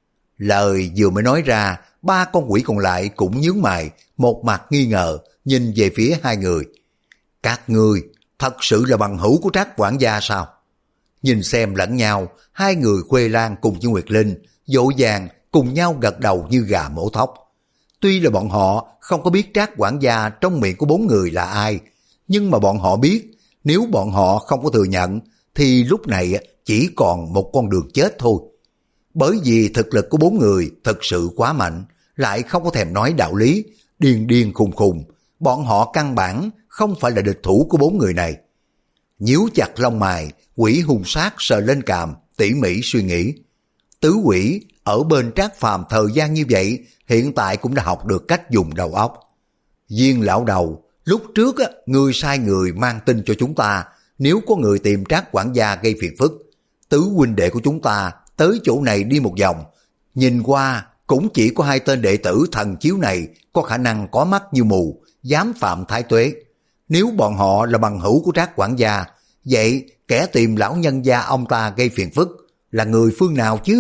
Lời vừa mới nói ra, ba con quỷ còn lại cũng nhướng mày, một mặt nghi ngờ nhìn về phía hai người. Các ngươi thật sự là bằng hữu của Trác quản gia sao? Nhìn xem lẫn nhau, hai người Khuê Lan cùng với Nguyệt Linh vội vàng cùng nhau gật đầu như gà mổ thóc. Tuy là bọn họ không có biết Trác quản gia trong miệng của bốn người là ai, nhưng mà bọn họ biết nếu bọn họ không có thừa nhận thì lúc này chỉ còn một con đường chết thôi. Bởi vì thực lực của bốn người thật sự quá mạnh, lại không có thèm nói đạo lý, điên điên khùng khùng, bọn họ căn bản không phải là địch thủ của bốn người này. Nhíu chặt lông mày, Quỷ hung sát sờ lên cằm, tỉ mỉ suy nghĩ. Tứ quỷ ở bên Trác Phàm thời gian như vậy, hiện tại cũng đã học được cách dùng đầu óc. Viên lão đầu, lúc trước á, ngươi sai người mang tin cho chúng ta, nếu có người tìm Trác quản gia gây phiền phức, tứ huynh đệ của chúng ta tới chỗ này đi một vòng, nhìn qua cũng chỉ có hai tên đệ tử thần chiếu này có khả năng có mắt như mù, dám phạm thái tuế. Nếu bọn họ là bằng hữu của Trác quản gia, vậy kẻ tìm lão nhân gia ông ta gây phiền phức là người phương nào chứ?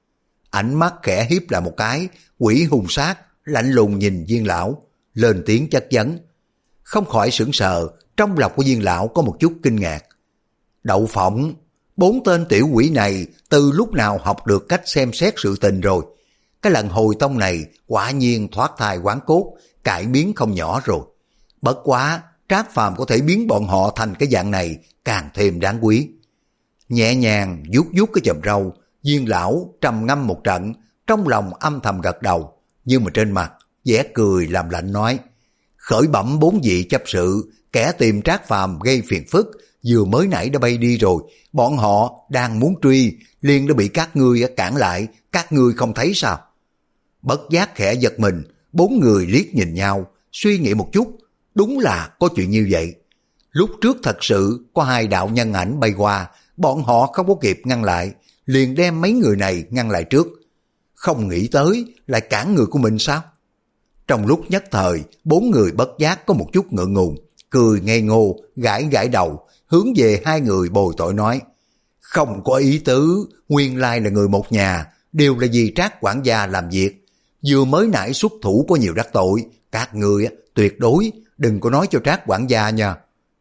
Ánh mắt khẽ hiếp lại một cái, Quỷ hung sát lạnh lùng nhìn Viên lão, lên tiếng chất vấn. Không khỏi sững sờ, trong lòng của Viên lão có một chút kinh ngạc. Đậu phộng, bốn tên tiểu quỷ này từ lúc nào học được cách xem xét sự tình rồi? Cái lần hồi tông này quả nhiên thoát thai hoán cốt, cải biến không nhỏ rồi. Bất quá, Trác Phàm có thể biến bọn họ thành cái dạng này càng thêm đáng quý. Nhẹ nhàng vuốt vuốt cái chòm râu, Viên lão trầm ngâm một trận, trong lòng âm thầm gật đầu, nhưng mà trên mặt vẻ cười làm lạnh nói: khởi bẩm bốn vị chấp sự, kẻ tìm Trác Phàm gây phiền phức vừa mới nãy đã bay đi rồi, bọn họ đang muốn truy, liền đã bị các ngươi cản lại, các ngươi không thấy sao? Bất giác khẽ giật mình, bốn người liếc nhìn nhau, suy nghĩ một chút, đúng là có chuyện như vậy. Lúc trước thật sự có hai đạo nhân ảnh bay qua, bọn họ không có kịp ngăn lại, liền đem mấy người này ngăn lại trước. Không nghĩ tới lại cản người của mình sao? Trong lúc nhất thời, bốn người bất giác có một chút ngượng ngùng, cười ngây ngô, gãi gãi đầu, hướng về hai người bồi tội nói: không có ý tứ, nguyên lai là người một nhà, đều là vì Trác quản gia làm việc. Vừa mới nãy xuất thủ có nhiều đắc tội, các người tuyệt đối đừng có nói cho Trác quản gia nha.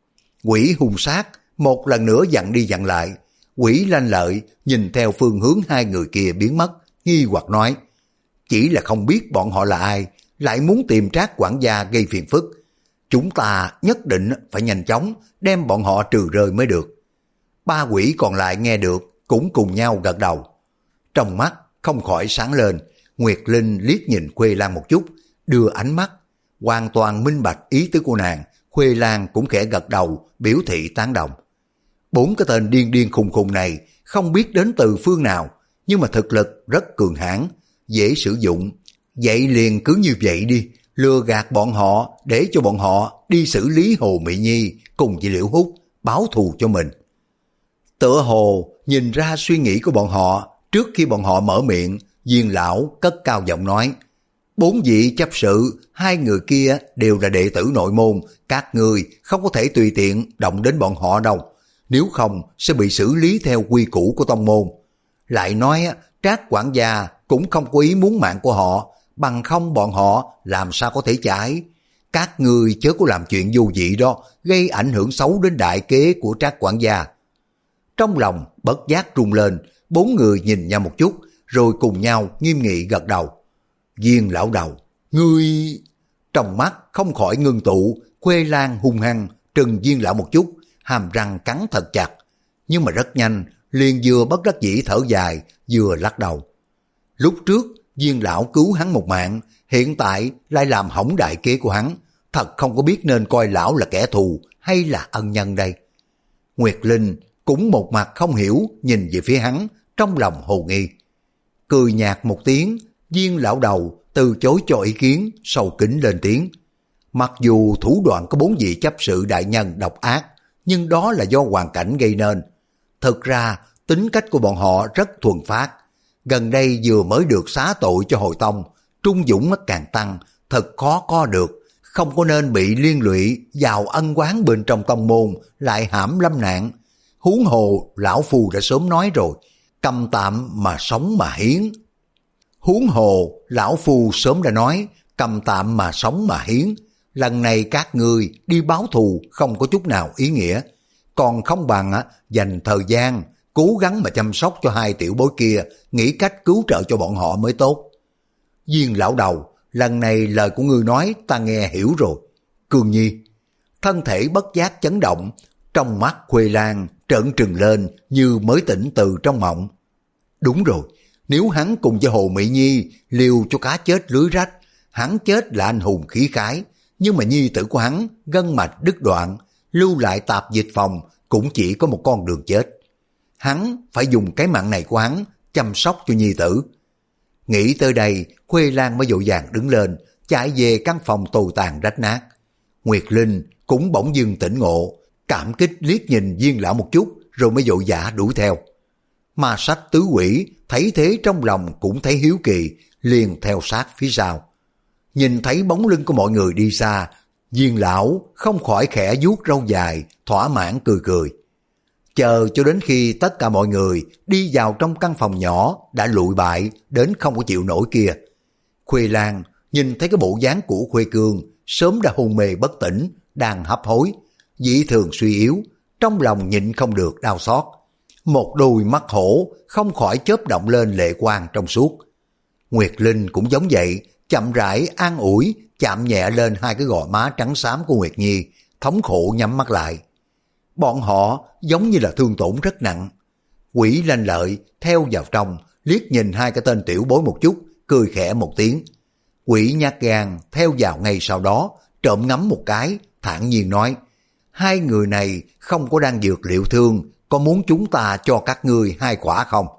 Quỷ hung sát một lần nữa dặn đi dặn lại. Quỷ lanh lợi nhìn theo phương hướng hai người kia biến mất, nghi hoặc nói: chỉ là không biết bọn họ là ai, lại muốn tìm Trác quản gia gây phiền phức. Chúng ta nhất định phải nhanh chóng đem bọn họ trừ rơi mới được. Ba quỷ còn lại nghe được cũng cùng nhau gật đầu. Trong mắt không khỏi sáng lên, Nguyệt Linh liếc nhìn Khuê Lan một chút, đưa ánh mắt, hoàn toàn minh bạch ý tứ của nàng. Khuê Lan cũng khẽ gật đầu, biểu thị tán đồng. Bốn cái tên điên điên khùng khùng này không biết đến từ phương nào, nhưng mà thực lực rất cường hãn, dễ sử dụng. Vậy liền cứ như vậy đi, lừa gạt bọn họ để cho bọn họ đi xử lý Hồ Mỹ Nhi cùng với Liễu Hút, báo thù cho mình. Tựa hồ nhìn ra suy nghĩ của bọn họ, trước khi bọn họ mở miệng, Viên lão cất cao giọng nói: bốn vị chấp sự, hai người kia đều là đệ tử nội môn, các người không có thể tùy tiện động đến bọn họ đâu, nếu không sẽ bị xử lý theo quy củ của tông môn. Lại nói Trác quản gia cũng không có ý muốn mạng của họ, bằng không bọn họ làm sao có thể chạy. Các người chớ có làm chuyện vô vị đó, gây ảnh hưởng xấu đến đại kế của Trác quản gia. Trong lòng bất giác rung lên, bốn người nhìn nhau một chút, rồi cùng nhau nghiêm nghị gật đầu. Viên lão đầu, ngươi... Trong mắt không khỏi ngưng tụ, Khuê Lan hung hăng trừng Viên lão một chút, hàm răng cắn thật chặt, nhưng mà rất nhanh liền vừa bất đắc dĩ thở dài, vừa lắc đầu. Lúc trước Viên lão cứu hắn một mạng, hiện tại lại làm hỏng đại kế của hắn, thật không có biết nên coi lão là kẻ thù hay là ân nhân đây. Nguyệt Linh cũng một mặt không hiểu nhìn về phía hắn, trong lòng hồ nghi. Cười nhạt một tiếng, Viên lão đầu từ chối cho ý kiến, sâu kính lên tiếng. Mặc dù thủ đoạn của bốn vị chấp sự đại nhân độc ác, nhưng đó là do hoàn cảnh gây nên. Thực ra tính cách của bọn họ rất thuần phát, gần đây vừa mới được xá tội cho Hồi Tông, trung dũng mất càng tăng, thật khó có được, không có nên bị liên lụy vào ân oán bên trong tông môn, lại hãm lâm nạn. Huống hồ lão phu đã sớm nói rồi, cầm tạm mà sống mà hiến. Huống hồ lão phu sớm đã nói, cầm tạm mà sống mà hiến. Lần này các ngươi đi báo thù không có chút nào ý nghĩa, còn không bằng dành thời gian cố gắng mà chăm sóc cho hai tiểu bối kia, nghĩ cách cứu trợ cho bọn họ mới tốt. Viên lão đầu, lần này lời của ngươi nói ta nghe hiểu rồi. Cương Nhi, thân thể bất giác chấn động, trong mắt Khuê Lan trợn trừng lên như mới tỉnh từ trong mộng. Đúng rồi, nếu hắn cùng với Hồ Mỹ Nhi liều cho cá chết lưới rách, hắn chết là anh hùng khí khái, nhưng mà nhi tử của hắn gân mạch đứt đoạn, lưu lại tạp dịch phòng cũng chỉ có một con đường chết. Hắn phải dùng cái mạng này của hắn chăm sóc cho nhi tử. Nghĩ tới đây, Khuê Lan mới vội vàng đứng lên, chạy về căn phòng tồi tàn rách nát. Nguyệt Linh cũng bỗng dưng tỉnh ngộ, cảm kích liếc nhìn Viên lão một chút, rồi mới vội vã đuổi theo. Ma Sách tứ quỷ thấy thế trong lòng cũng thấy hiếu kỳ, liền theo sát phía sau. Nhìn thấy bóng lưng của mọi người đi xa, Viên lão không khỏi khẽ vuốt râu dài, thỏa mãn cười cười. Chờ cho đến khi tất cả mọi người đi vào trong căn phòng nhỏ đã lụi bại đến không có chịu nổi kia, Khuê Lan nhìn thấy cái bộ dáng của Khuê Cương sớm đã hôn mê bất tỉnh, đang hấp hối, dị thường suy yếu, trong lòng nhịn không được đau xót. Một đôi mắt hổ không khỏi chớp động lên lệ quang trong suốt. Nguyệt Linh cũng giống vậy, chậm rãi an ủi, chạm nhẹ lên hai cái gò má trắng xám của Nguyệt Nhi, thống khổ nhắm mắt lại. Bọn họ giống như là thương tổn rất nặng. Quỷ Lanh Lợi theo vào trong, liếc nhìn hai cái tên tiểu bối một chút, cười khẽ một tiếng. Quỷ Nhát Gan theo vào ngay sau đó, trộm ngắm một cái, thản nhiên nói, hai người này không có đang dược liệu thương, có muốn chúng ta cho các ngươi hai quả không?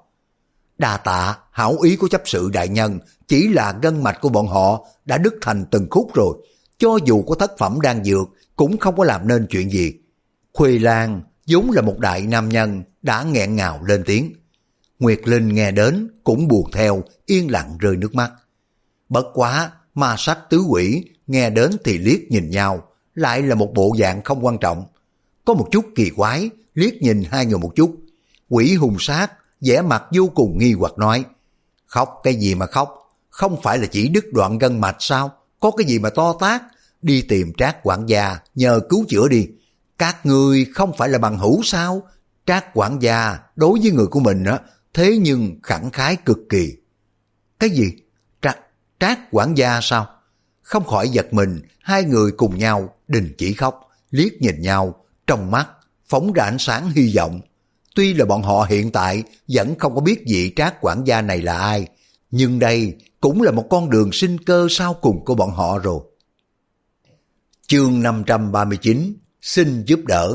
Đa tạ, hảo ý của chấp sự đại nhân, chỉ là gân mạch của bọn họ đã đứt thành từng khúc rồi, cho dù có thất phẩm đan dược cũng không có làm nên chuyện gì. Khuê Lan vốn là một đại nam nhân, đã nghẹn ngào lên tiếng. Nguyệt Linh nghe đến cũng buồn theo, yên lặng rơi nước mắt. Bất quá, Ma Sách tứ quỷ nghe đến thì liếc nhìn nhau, lại là một bộ dạng không quan trọng. Có một chút kỳ quái, liếc nhìn hai người một chút. Quỷ hùng sát vẻ mặt vô cùng nghi hoặc nói, khóc cái gì mà khóc, không phải là chỉ đứt đoạn gân mạch sao, có cái gì mà to tát, đi tìm Trác quản gia nhờ cứu chữa đi. Các ngươi không phải là bằng hữu sao? Trác quản gia đối với người của mình á, thế nhưng khẳng khái cực kỳ. Cái gì? Trác, Trác quản gia sao? Không khỏi giật mình, hai người cùng nhau đình chỉ khóc, liếc nhìn nhau, trong mắt phóng ra ánh sáng hy vọng. Tuy là bọn họ hiện tại vẫn không có biết vị Trác quản gia này là ai, nhưng đây cũng là một con đường sinh cơ sau cùng của bọn họ rồi. Chương năm trăm ba mươi chín, xin giúp đỡ.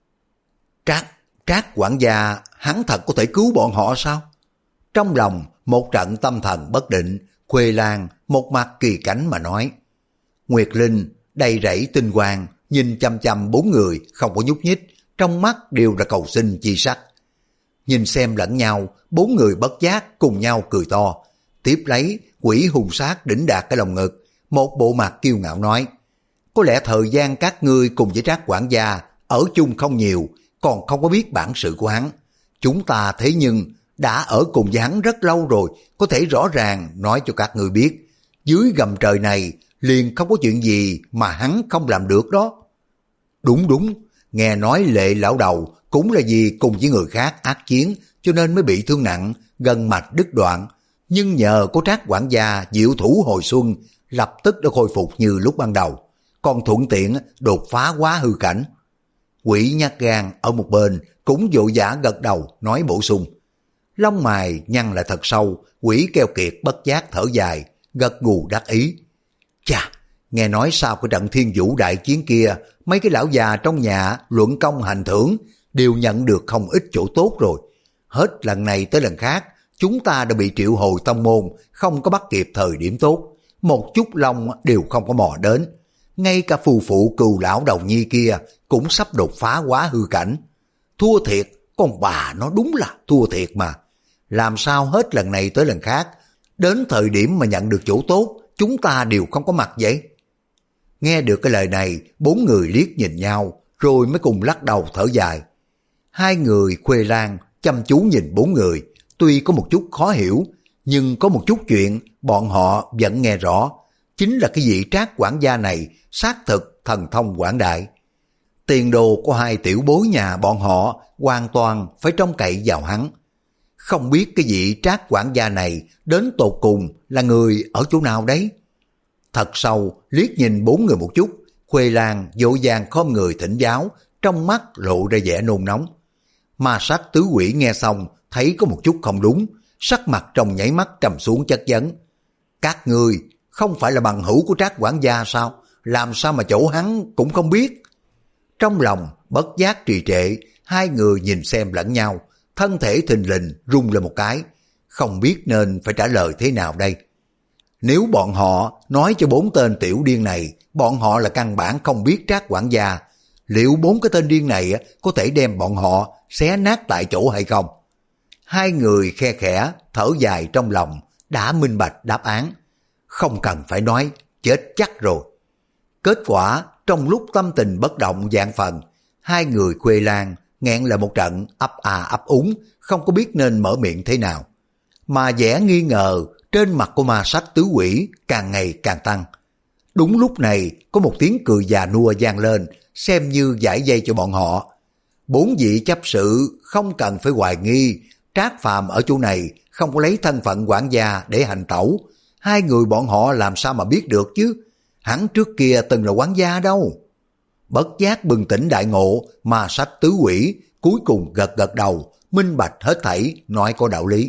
Trác, Trác quản gia, hắn thật có thể cứu bọn họ sao? Trong lòng một trận tâm thần bất định, Khuê Lan một mặt kỳ cảnh mà nói. Nguyệt Linh đầy rẫy tinh quang, nhìn chăm chăm bốn người không có nhúc nhích, trong mắt đều là cầu xin chi sắc. Nhìn xem lẫn nhau, bốn người bất giác cùng nhau cười to. Tiếp lấy, quỷ hùng sát đỉnh đạt cái lòng ngực, một bộ mặt kiêu ngạo nói, có lẽ thời gian các ngươi cùng với Trác quản gia ở chung không nhiều, còn không có biết bản sự của hắn. Chúng ta thế nhưng đã ở cùng với hắn rất lâu rồi, có thể rõ ràng nói cho các ngươi biết, dưới gầm trời này liền không có chuyện gì mà hắn không làm được đó. Đúng đúng, nghe nói Lệ lão đầu cũng là vì cùng với người khác ác chiến cho nên mới bị thương nặng, gân mạch đứt đoạn, nhưng nhờ có Trác quản gia diệu thủ hồi xuân, lập tức đã khôi phục như lúc ban đầu, còn thuận tiện đột phá quá hư cảnh. Quỷ Nhát Gan ở một bên cũng vội vã gật đầu nói bổ sung. Lông mày nhăn lại thật sâu, Quỷ Keo Kiệt bất giác thở dài, gật gù đắc ý. Chà, nghe nói sau cái trận thiên vũ đại chiến kia, mấy cái lão già trong nhà luận công hành thưởng đều nhận được không ít chỗ tốt rồi. Hết lần này tới lần khác, chúng ta đã bị triệu hồi tông môn, không có bắt kịp thời điểm tốt, một chút lông đều không có mò đến. Ngay cả phù phụ cừu lão đầu nhi kia cũng sắp đột phá quá hư cảnh. Thua thiệt, con bà nó đúng là thua thiệt mà. Làm sao hết lần này tới lần khác, đến thời điểm mà nhận được chỗ tốt, chúng ta đều không có mặt vậy? Nghe được cái lời này, bốn người liếc nhìn nhau, rồi mới cùng lắc đầu thở dài. Hai người Khuê Lan chăm chú nhìn bốn người, tuy có một chút khó hiểu, nhưng có một chút chuyện bọn họ vẫn nghe rõ, chính là cái vị Trác quản gia này xác thực thần thông quảng đại. Tiền đồ của hai tiểu bối nhà bọn họ hoàn toàn phải trông cậy vào hắn. Không biết cái vị Trác quản gia này đến tột cùng là người ở chỗ nào đấy? Thật sâu liếc nhìn bốn người một chút, Khuê Lan vội vàng khom người thỉnh giáo, trong mắt lộ ra vẻ nôn nóng. Ma Sát tứ quỷ nghe xong thấy có một chút không đúng, sắc mặt trong nháy mắt trầm xuống chất vấn. Các ngươi không phải là bằng hữu của Trác quản gia sao? Làm sao mà chỗ hắn cũng không biết? Trong lòng bất giác trì trệ, hai người nhìn xem lẫn nhau, thân thể thình lình rung lên một cái, không biết nên phải trả lời thế nào đây. Nếu bọn họ nói cho bốn tên tiểu điên này bọn họ là căn bản không biết Trác quản gia, liệu bốn cái tên điên này có thể đem bọn họ xé nát tại chỗ hay không? Hai người khe khẽ thở dài trong lòng, đã minh bạch đáp án. Không cần phải nói, chết chắc rồi. Kết quả trong lúc tâm tình bất động vạn phần, hai người Khuê Lan nghẹn là một trận ấp à ấp úng, không có biết nên mở miệng thế nào. Mà vẻ nghi ngờ trên mặt của Ma Sách tứ quỷ càng ngày càng tăng. Đúng lúc này có một tiếng cười già nua vang lên, xem như giải dây cho bọn họ. Bốn vị chấp sự không cần phải hoài nghi, Trác Phàm ở chỗ này không có lấy thân phận quản gia để hành tẩu. Hai người bọn họ làm sao mà biết được chứ? Hắn trước kia từng là quản gia đâu. Bất giác bừng tỉnh đại ngộ, Ma Sách tứ quỷ cuối cùng gật gật đầu, minh bạch hết thảy, nói có đạo lý.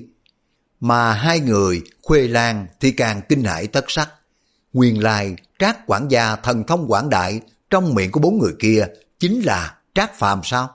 Mà hai người Khuê Lan thì càng kinh hãi thất sắc. Nguyên lai Trác quản gia thần thông quảng đại trong miệng của bốn người kia chính là Trác Phàm sao?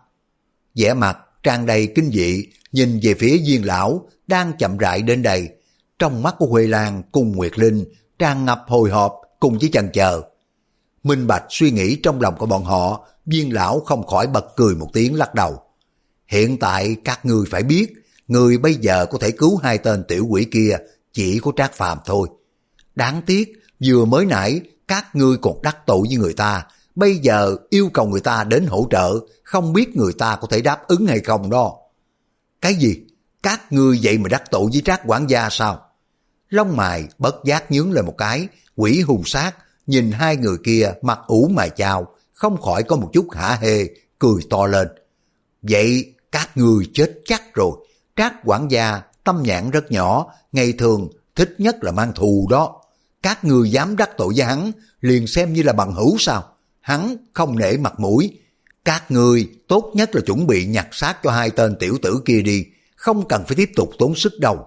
Vẻ mặt tràn đầy kinh dị, nhìn về phía Viên lão đang chậm rãi đến đây. Trong mắt của Khuê Lan cùng Nguyệt Linh tràn ngập hồi hộp cùng với chần chờ. Minh bạch suy nghĩ trong lòng của bọn họ, Viên lão không khỏi bật cười một tiếng lắc đầu. Hiện tại các ngươi phải biết, người bây giờ có thể cứu hai tên tiểu quỷ kia chỉ có Trác Phàm thôi. Đáng tiếc vừa mới nãy các ngươi còn đắc tội với người ta, bây giờ yêu cầu người ta đến hỗ trợ, không biết người ta có thể đáp ứng hay không đó. Cái gì? Các ngươi vậy mà đắc tội với Trác quản gia sao? Lông mày bất giác nhướng lên một cái, quỷ hùng sát nhìn hai người kia mặt ủ mày chào, không khỏi có một chút hả hê, cười to lên. Vậy các ngươi chết chắc rồi. Trác quản gia tâm nhãn rất nhỏ, ngày thường thích nhất là mang thù đó. Các ngươi dám đắc tội với hắn, liền xem như là bằng hữu sao? Hắn không nể mặt mũi. Các ngươi tốt nhất là chuẩn bị nhặt xác cho hai tên tiểu tử kia đi, không cần phải tiếp tục tốn sức đâu.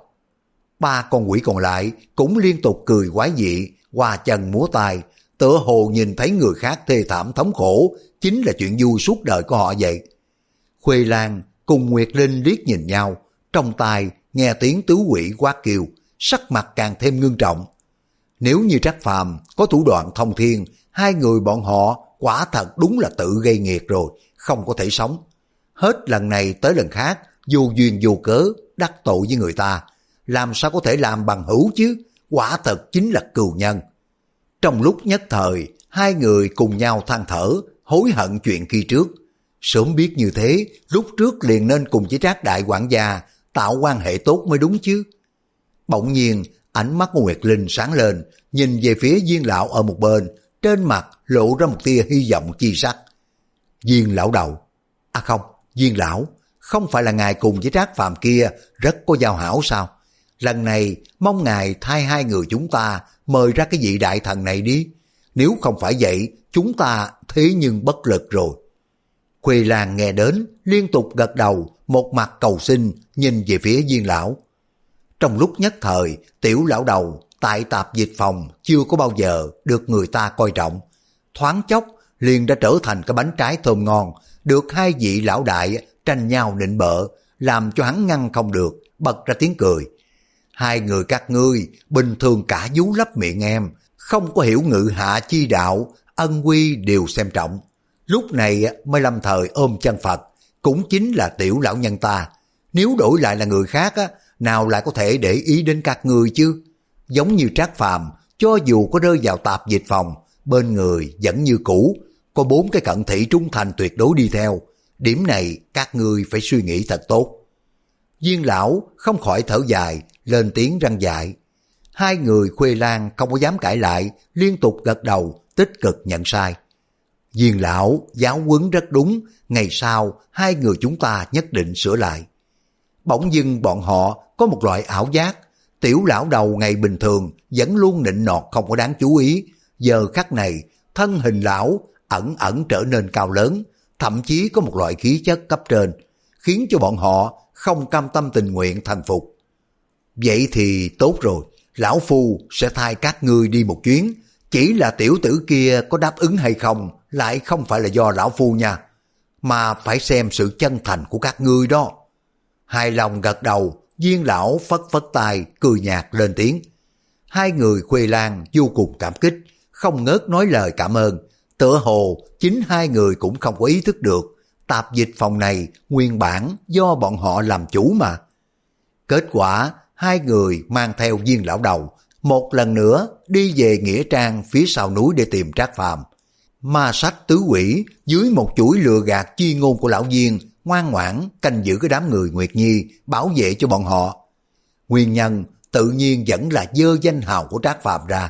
Ba con quỷ còn lại cũng liên tục cười quái dị, hoa chân múa tay, tựa hồ nhìn thấy người khác thê thảm thống khổ chính là chuyện vui suốt đời của họ vậy. Khuê Lan cùng Nguyệt Linh liếc nhìn nhau, trong tai nghe tiếng tứ quỷ quát kêu, sắc mặt càng thêm ngưng trọng. Nếu như Trác Phàm có thủ đoạn thông thiên, hai người bọn họ quả thật đúng là tự gây nghiệt rồi, không có thể sống. Hết lần này tới lần khác, vô duyên vô cớ, đắc tội với người ta, làm sao có thể làm bằng hữu chứ, quả thật chính là cừu nhân. Trong lúc nhất thời, hai người cùng nhau than thở, hối hận chuyện khi trước. Sớm biết như thế, lúc trước liền nên cùng với Trác đại quản gia tạo quan hệ tốt mới đúng chứ. Bỗng nhiên, ánh mắt của Nguyệt Linh sáng lên, nhìn về phía Viên lão ở một bên, trên mặt lộ ra một tia hy vọng chi sắc. Viên lão đầu, à không, Viên lão, không phải là ngài cùng với Trác Phàm kia rất có giao hảo sao? Lần này mong ngài thay hai người chúng ta mời ra cái vị đại thần này đi. Nếu không phải vậy, chúng ta thế nhưng bất lực rồi. Khuê Lan nghe đến, liên tục gật đầu, một mặt cầu xin, nhìn về phía Viên lão. Trong lúc nhất thời, tiểu lão đầu tại tạp dịch phòng chưa có bao giờ được người ta coi trọng. Thoáng chốc, liền đã trở thành cái bánh trái thơm ngon, được hai vị lão đại tranh nhau nịnh bợ, làm cho hắn ngăn không được, bật ra tiếng cười. Hai người các ngươi, bình thường cả vú lấp miệng em, không có hiểu ngự hạ chi đạo, ân quy đều xem trọng. Lúc này mới lâm thời ôm chân Phật, cũng chính là tiểu lão nhân ta. Nếu đổi lại là người khác, á, nào lại có thể để ý đến các ngươi chứ? Giống như Trác Phàm, cho dù có rơi vào tạp dịch phòng, bên người vẫn như cũ, có bốn cái cận thị trung thành tuyệt đối đi theo. Điểm này các ngươi phải suy nghĩ thật tốt. Viên lão không khỏi thở dài, lên tiếng răn dạy. Hai người Khuê Lan không có dám cãi lại, liên tục gật đầu, tích cực nhận sai. Viên lão giáo huấn rất đúng, ngày sau hai người chúng ta nhất định sửa lại. Bỗng dưng bọn họ có một loại ảo giác, tiểu lão đầu ngày bình thường vẫn luôn nịnh nọt không có đáng chú ý, giờ khắc này thân hình lão ẩn ẩn trở nên cao lớn, thậm chí có một loại khí chất cấp trên, khiến cho bọn họ không cam tâm tình nguyện thành phục. Vậy thì tốt rồi, lão phu sẽ thay các ngươi đi một chuyến, chỉ là tiểu tử kia có đáp ứng hay không lại không phải là do lão phu nha, mà phải xem sự chân thành của các ngươi đó. Hài lòng gật đầu, Viên lão phất phất tay cười nhạt lên tiếng. Hai người Khuê Lan vô cùng cảm kích, không ngớt nói lời cảm ơn, tựa hồ chính hai người cũng không có ý thức được tạp dịch phòng này nguyên bản do bọn họ làm chủ mà. Kết quả hai người mang theo Viên lão đầu một lần nữa đi về nghĩa trang phía sau núi để tìm Trác Phàm. Ma sách tứ quỷ dưới một chuỗi lừa gạt chi ngôn của lão Viên ngoan ngoãn canh giữ cái đám người Nguyệt Nhi, bảo vệ cho bọn họ. Nguyên nhân tự nhiên vẫn là dơ danh hào của Trác Phàm ra.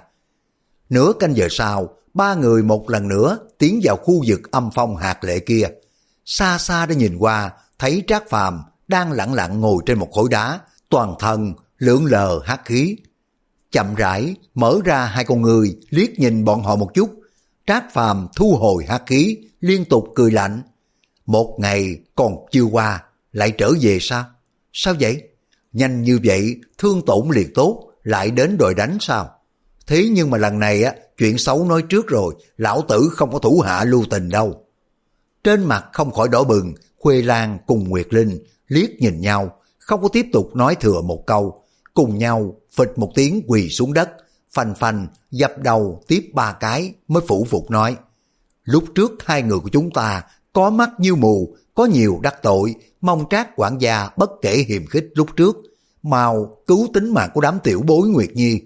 Nửa canh giờ sau, ba người một lần nữa tiến vào khu vực âm phong hạt lệ kia. Xa xa đã nhìn qua, thấy Trác Phàm đang lặng lặng ngồi trên một khối đá, toàn thân lượn lờ hắc khí. Chậm rãi mở ra hai con người liếc nhìn bọn họ một chút. Trác Phàm thu hồi hắc khí, liên tục cười lạnh. Một ngày còn chưa qua, lại trở về sao? Sao vậy? Nhanh như vậy, thương tổn liền tốt, lại đến đòi đánh sao? Thế nhưng mà lần này á, chuyện xấu nói trước rồi, lão tử không có thủ hạ lưu tình đâu. Trên mặt không khỏi đỏ bừng, Khuê Lan cùng Nguyệt Linh liếc nhìn nhau, không có tiếp tục nói thừa một câu, cùng nhau phịch một tiếng quỳ xuống đất, phanh phanh dập đầu tiếp ba cái mới phủ phục nói: lúc trước hai người của chúng ta có mắt như mù, có nhiều đắc tội, mong Trác quản gia bất kể hiềm khích lúc trước, mau cứu tính mạng của đám tiểu bối Nguyệt Nhi.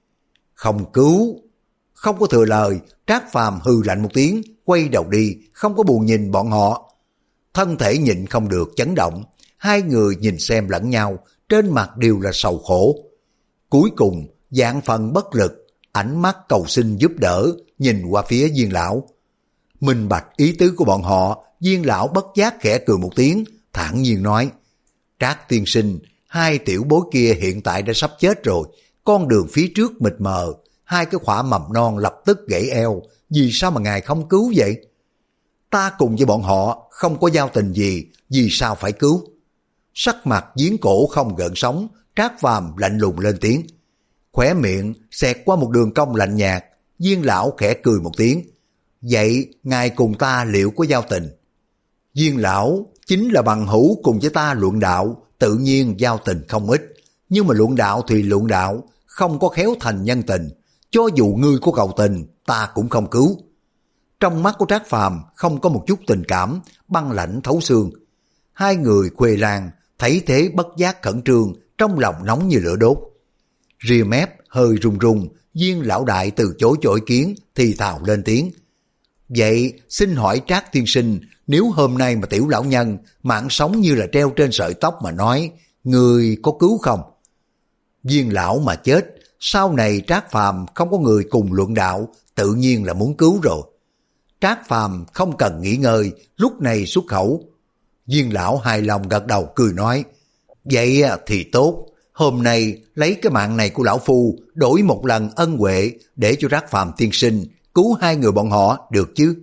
Không cứu. Không có thừa lời, Trác Phàm hừ lạnh một tiếng, quay đầu đi, không có buồn nhìn bọn họ. Thân thể nhịn không được chấn động, hai người nhìn xem lẫn nhau, trên mặt đều là sầu khổ. Cuối cùng, dạng phần bất lực, ánh mắt cầu xin giúp đỡ, nhìn qua phía Viên lão. Minh bạch ý tứ của bọn họ, Viên lão bất giác khẽ cười một tiếng, thản nhiên nói: Trác tiên sinh, hai tiểu bối kia hiện tại đã sắp chết rồi, con đường phía trước mịt mờ, hai cái khỏa mầm non lập tức gãy eo, vì sao mà ngài không cứu vậy? Ta cùng với bọn họ không có giao tình gì, vì sao phải cứu? Sắc mặt giếng cổ không gợn sóng, Trác Phàm lạnh lùng lên tiếng. Khóe miệng xẹt qua một đường cong lạnh nhạt, Viên lão khẽ cười một tiếng. Vậy ngài cùng ta liệu có giao tình? Viên lão chính là bằng hữu cùng với ta luận đạo, tự nhiên giao tình không ít. Nhưng mà luận đạo thì luận đạo, không có khéo thành nhân tình. Cho dù ngươi có cầu tình, ta cũng không cứu. Trong mắt của Trác Phàm không có một chút tình cảm, băng lãnh thấu xương. Hai người Khuê Lan thấy thế bất giác khẩn trương, trong lòng nóng như lửa đốt. Ria mép hơi run run, Viên lão đại từ chối cho ý kiến, thì thào lên tiếng. Vậy xin hỏi Trác tiên sinh, nếu hôm nay mà tiểu lão nhân mạng sống như là treo trên sợi tóc mà nói, người có cứu không? Viên lão mà chết, sau này Trác Phàm không có người cùng luận đạo, tự nhiên là muốn cứu rồi. Trác Phàm không cần nghỉ ngơi, lúc này xuất khẩu. Viên lão hài lòng gật đầu cười nói, vậy thì tốt, hôm nay lấy cái mạng này của lão phu đổi một lần ân huệ để cho Trác Phàm tiên sinh cứu hai người bọn họ được chứ?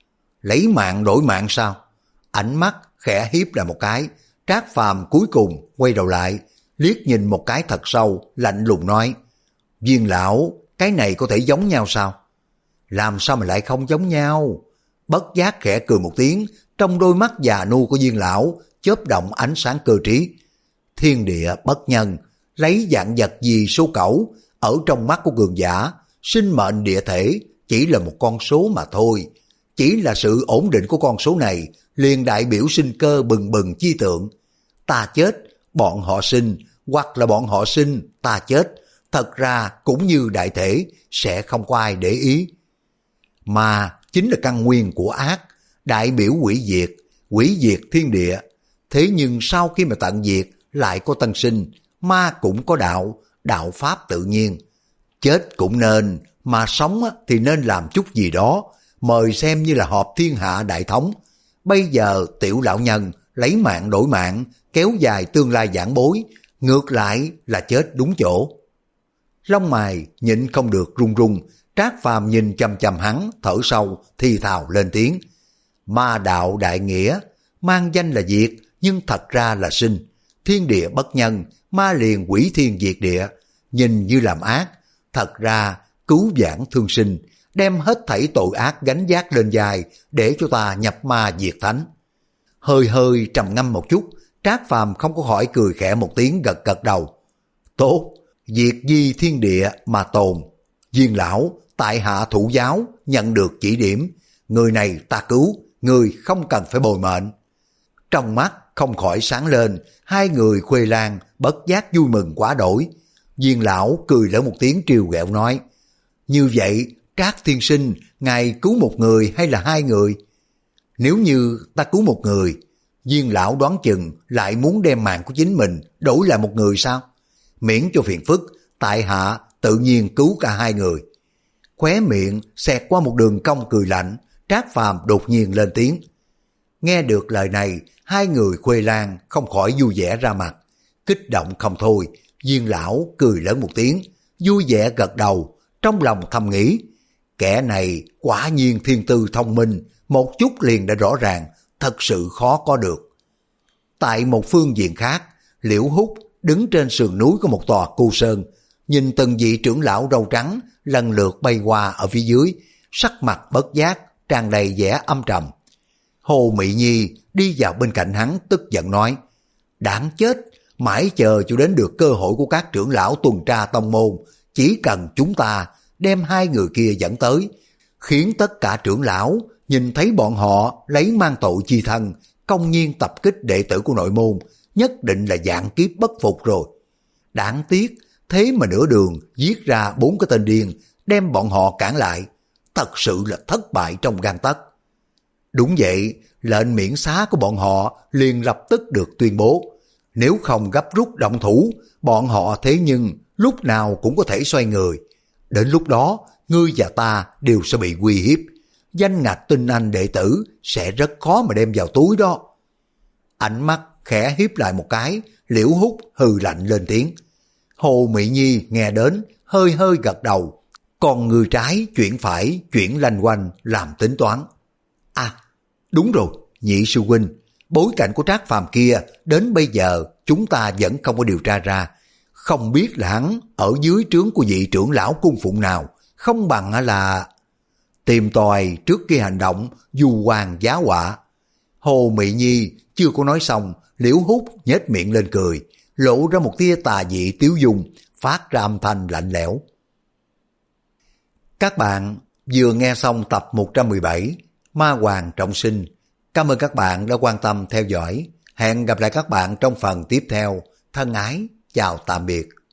Lấy mạng đổi mạng sao? Ánh mắt khẽ hiếp lại một cái, Trác Phàm cuối cùng quay đầu lại, liếc nhìn một cái thật sâu, lạnh lùng nói, Viên lão, cái này có thể giống nhau sao? Làm sao mà lại không giống nhau? Bất giác khẽ cười một tiếng, trong đôi mắt già nua của Viên lão chớp động ánh sáng cơ trí. Thiên địa bất nhân, lấy dạng vật gì số cẩu, ở trong mắt của cường giả, sinh mệnh địa thể chỉ là một con số mà thôi. Chỉ là sự ổn định của con số này liền đại biểu sinh cơ bừng bừng chi tượng. Ta chết, bọn họ sinh, hoặc là bọn họ sinh, ta chết, thật ra cũng như đại thể, sẽ không có ai để ý. Mà chính là căn nguyên của ác, đại biểu hủy diệt, hủy diệt thiên địa. Thế nhưng sau khi mà tận diệt, lại có tân sinh, ma cũng có đạo, đạo pháp tự nhiên. Chết cũng nên, mà sống thì nên làm chút gì đó, mời xem như là họp thiên hạ đại thống. Bây giờ tiểu lão nhân lấy mạng đổi mạng, kéo dài tương lai giảng bối, ngược lại là chết đúng chỗ. Lông mày nhịn không được run run, Trác Phàm nhìn chằm chằm hắn, thở sâu, thì thào lên tiếng. Ma đạo đại nghĩa, mang danh là diệt, nhưng thật ra là sinh. Thiên địa bất nhân, ma liền quỷ thiên diệt địa, nhìn như làm ác, thật ra cứu vãn thương sinh, đem hết thảy tội ác gánh vác lên vai để cho ta nhập ma diệt thánh. Hơi hơi trầm ngâm một chút, Trác Phàm không có khỏi cười khẽ một tiếng, gật gật đầu. Tốt, diệt di thiên địa mà tồn. Viên lão, tại hạ thủ giáo, nhận được chỉ điểm. Người này ta cứu, người không cần phải bồi mệnh. Trong mắt không khỏi sáng lên, hai người Khuê Lan bất giác vui mừng quá đổi. Viên lão cười lớn một tiếng trêu ghẹo nói, như vậy Trác tiên sinh, ngài cứu một người hay là hai người? Nếu như ta cứu một người, Viên lão đoán chừng lại muốn đem mạng của chính mình đổi lại một người sao? Miễn cho phiền phức, tại hạ tự nhiên cứu cả hai người. Khóe miệng xẹt qua một đường cong cười lạnh, Trác Phàm đột nhiên lên tiếng. Nghe được lời này, hai người Khuê Lan không khỏi vui vẻ ra mặt, kích động không thôi. Viên lão cười lớn một tiếng, vui vẻ gật đầu, trong lòng thầm nghĩ, kẻ này quả nhiên thiên tư thông minh, một chút liền đã rõ ràng, thật sự khó có được. Tại một phương diện khác, Liễu Húc đứng trên sườn núi của một tòa cu sơn, nhìn từng vị trưởng lão râu trắng lần lượt bay qua ở phía dưới, sắc mặt bất giác tràn đầy vẻ âm trầm. Hồ Mị Nhi đi vào bên cạnh hắn tức giận nói, đáng chết, mãi chờ cho đến được cơ hội của các trưởng lão tuần tra tông môn, chỉ cần chúng ta đem hai người kia dẫn tới, khiến tất cả trưởng lão nhìn thấy bọn họ lấy mang tội chi thân, công nhiên tập kích đệ tử của nội môn, nhất định là vạn kiếp bất phục rồi. Đáng tiếc, thế mà nửa đường giết ra bốn cái tên điên, đem bọn họ cản lại, thật sự là thất bại trong gang tấc. Đúng vậy, lệnh miễn xá của bọn họ liền lập tức được tuyên bố. Nếu không gấp rút động thủ, bọn họ thế nhưng lúc nào cũng có thể xoay người. Đến lúc đó, ngươi và ta đều sẽ bị uy hiếp. Danh ngạch tinh anh đệ tử sẽ rất khó mà đem vào túi đó. Ánh mắt khẽ hiếp lại một cái, Liễu Húc hừ lạnh lên tiếng. Hồ Mị Nhi nghe đến, hơi hơi gật đầu, còn người trái chuyển phải, chuyển lanh quanh làm tính toán. À, đúng rồi, nhị sư huynh, bối cảnh của Trác Phàm kia đến bây giờ chúng ta vẫn không có điều tra ra. Không biết là hắn ở dưới trướng của vị trưởng lão cung phụng nào, không bằng là tìm tòi trước khi hành động du hoàng giá họa. Hồ Mị Nhi chưa có nói xong, Liễu Húc nhếch miệng lên cười, lộ ra một tia tà dị tiếu dung, phát ra âm thanh lạnh lẽo. Các bạn vừa nghe xong tập một trăm mười bảy Ma Hoàng Trọng Sinh. Cảm ơn các bạn đã quan tâm theo dõi. Hẹn gặp lại các bạn trong phần tiếp theo. Thân ái, chào tạm biệt.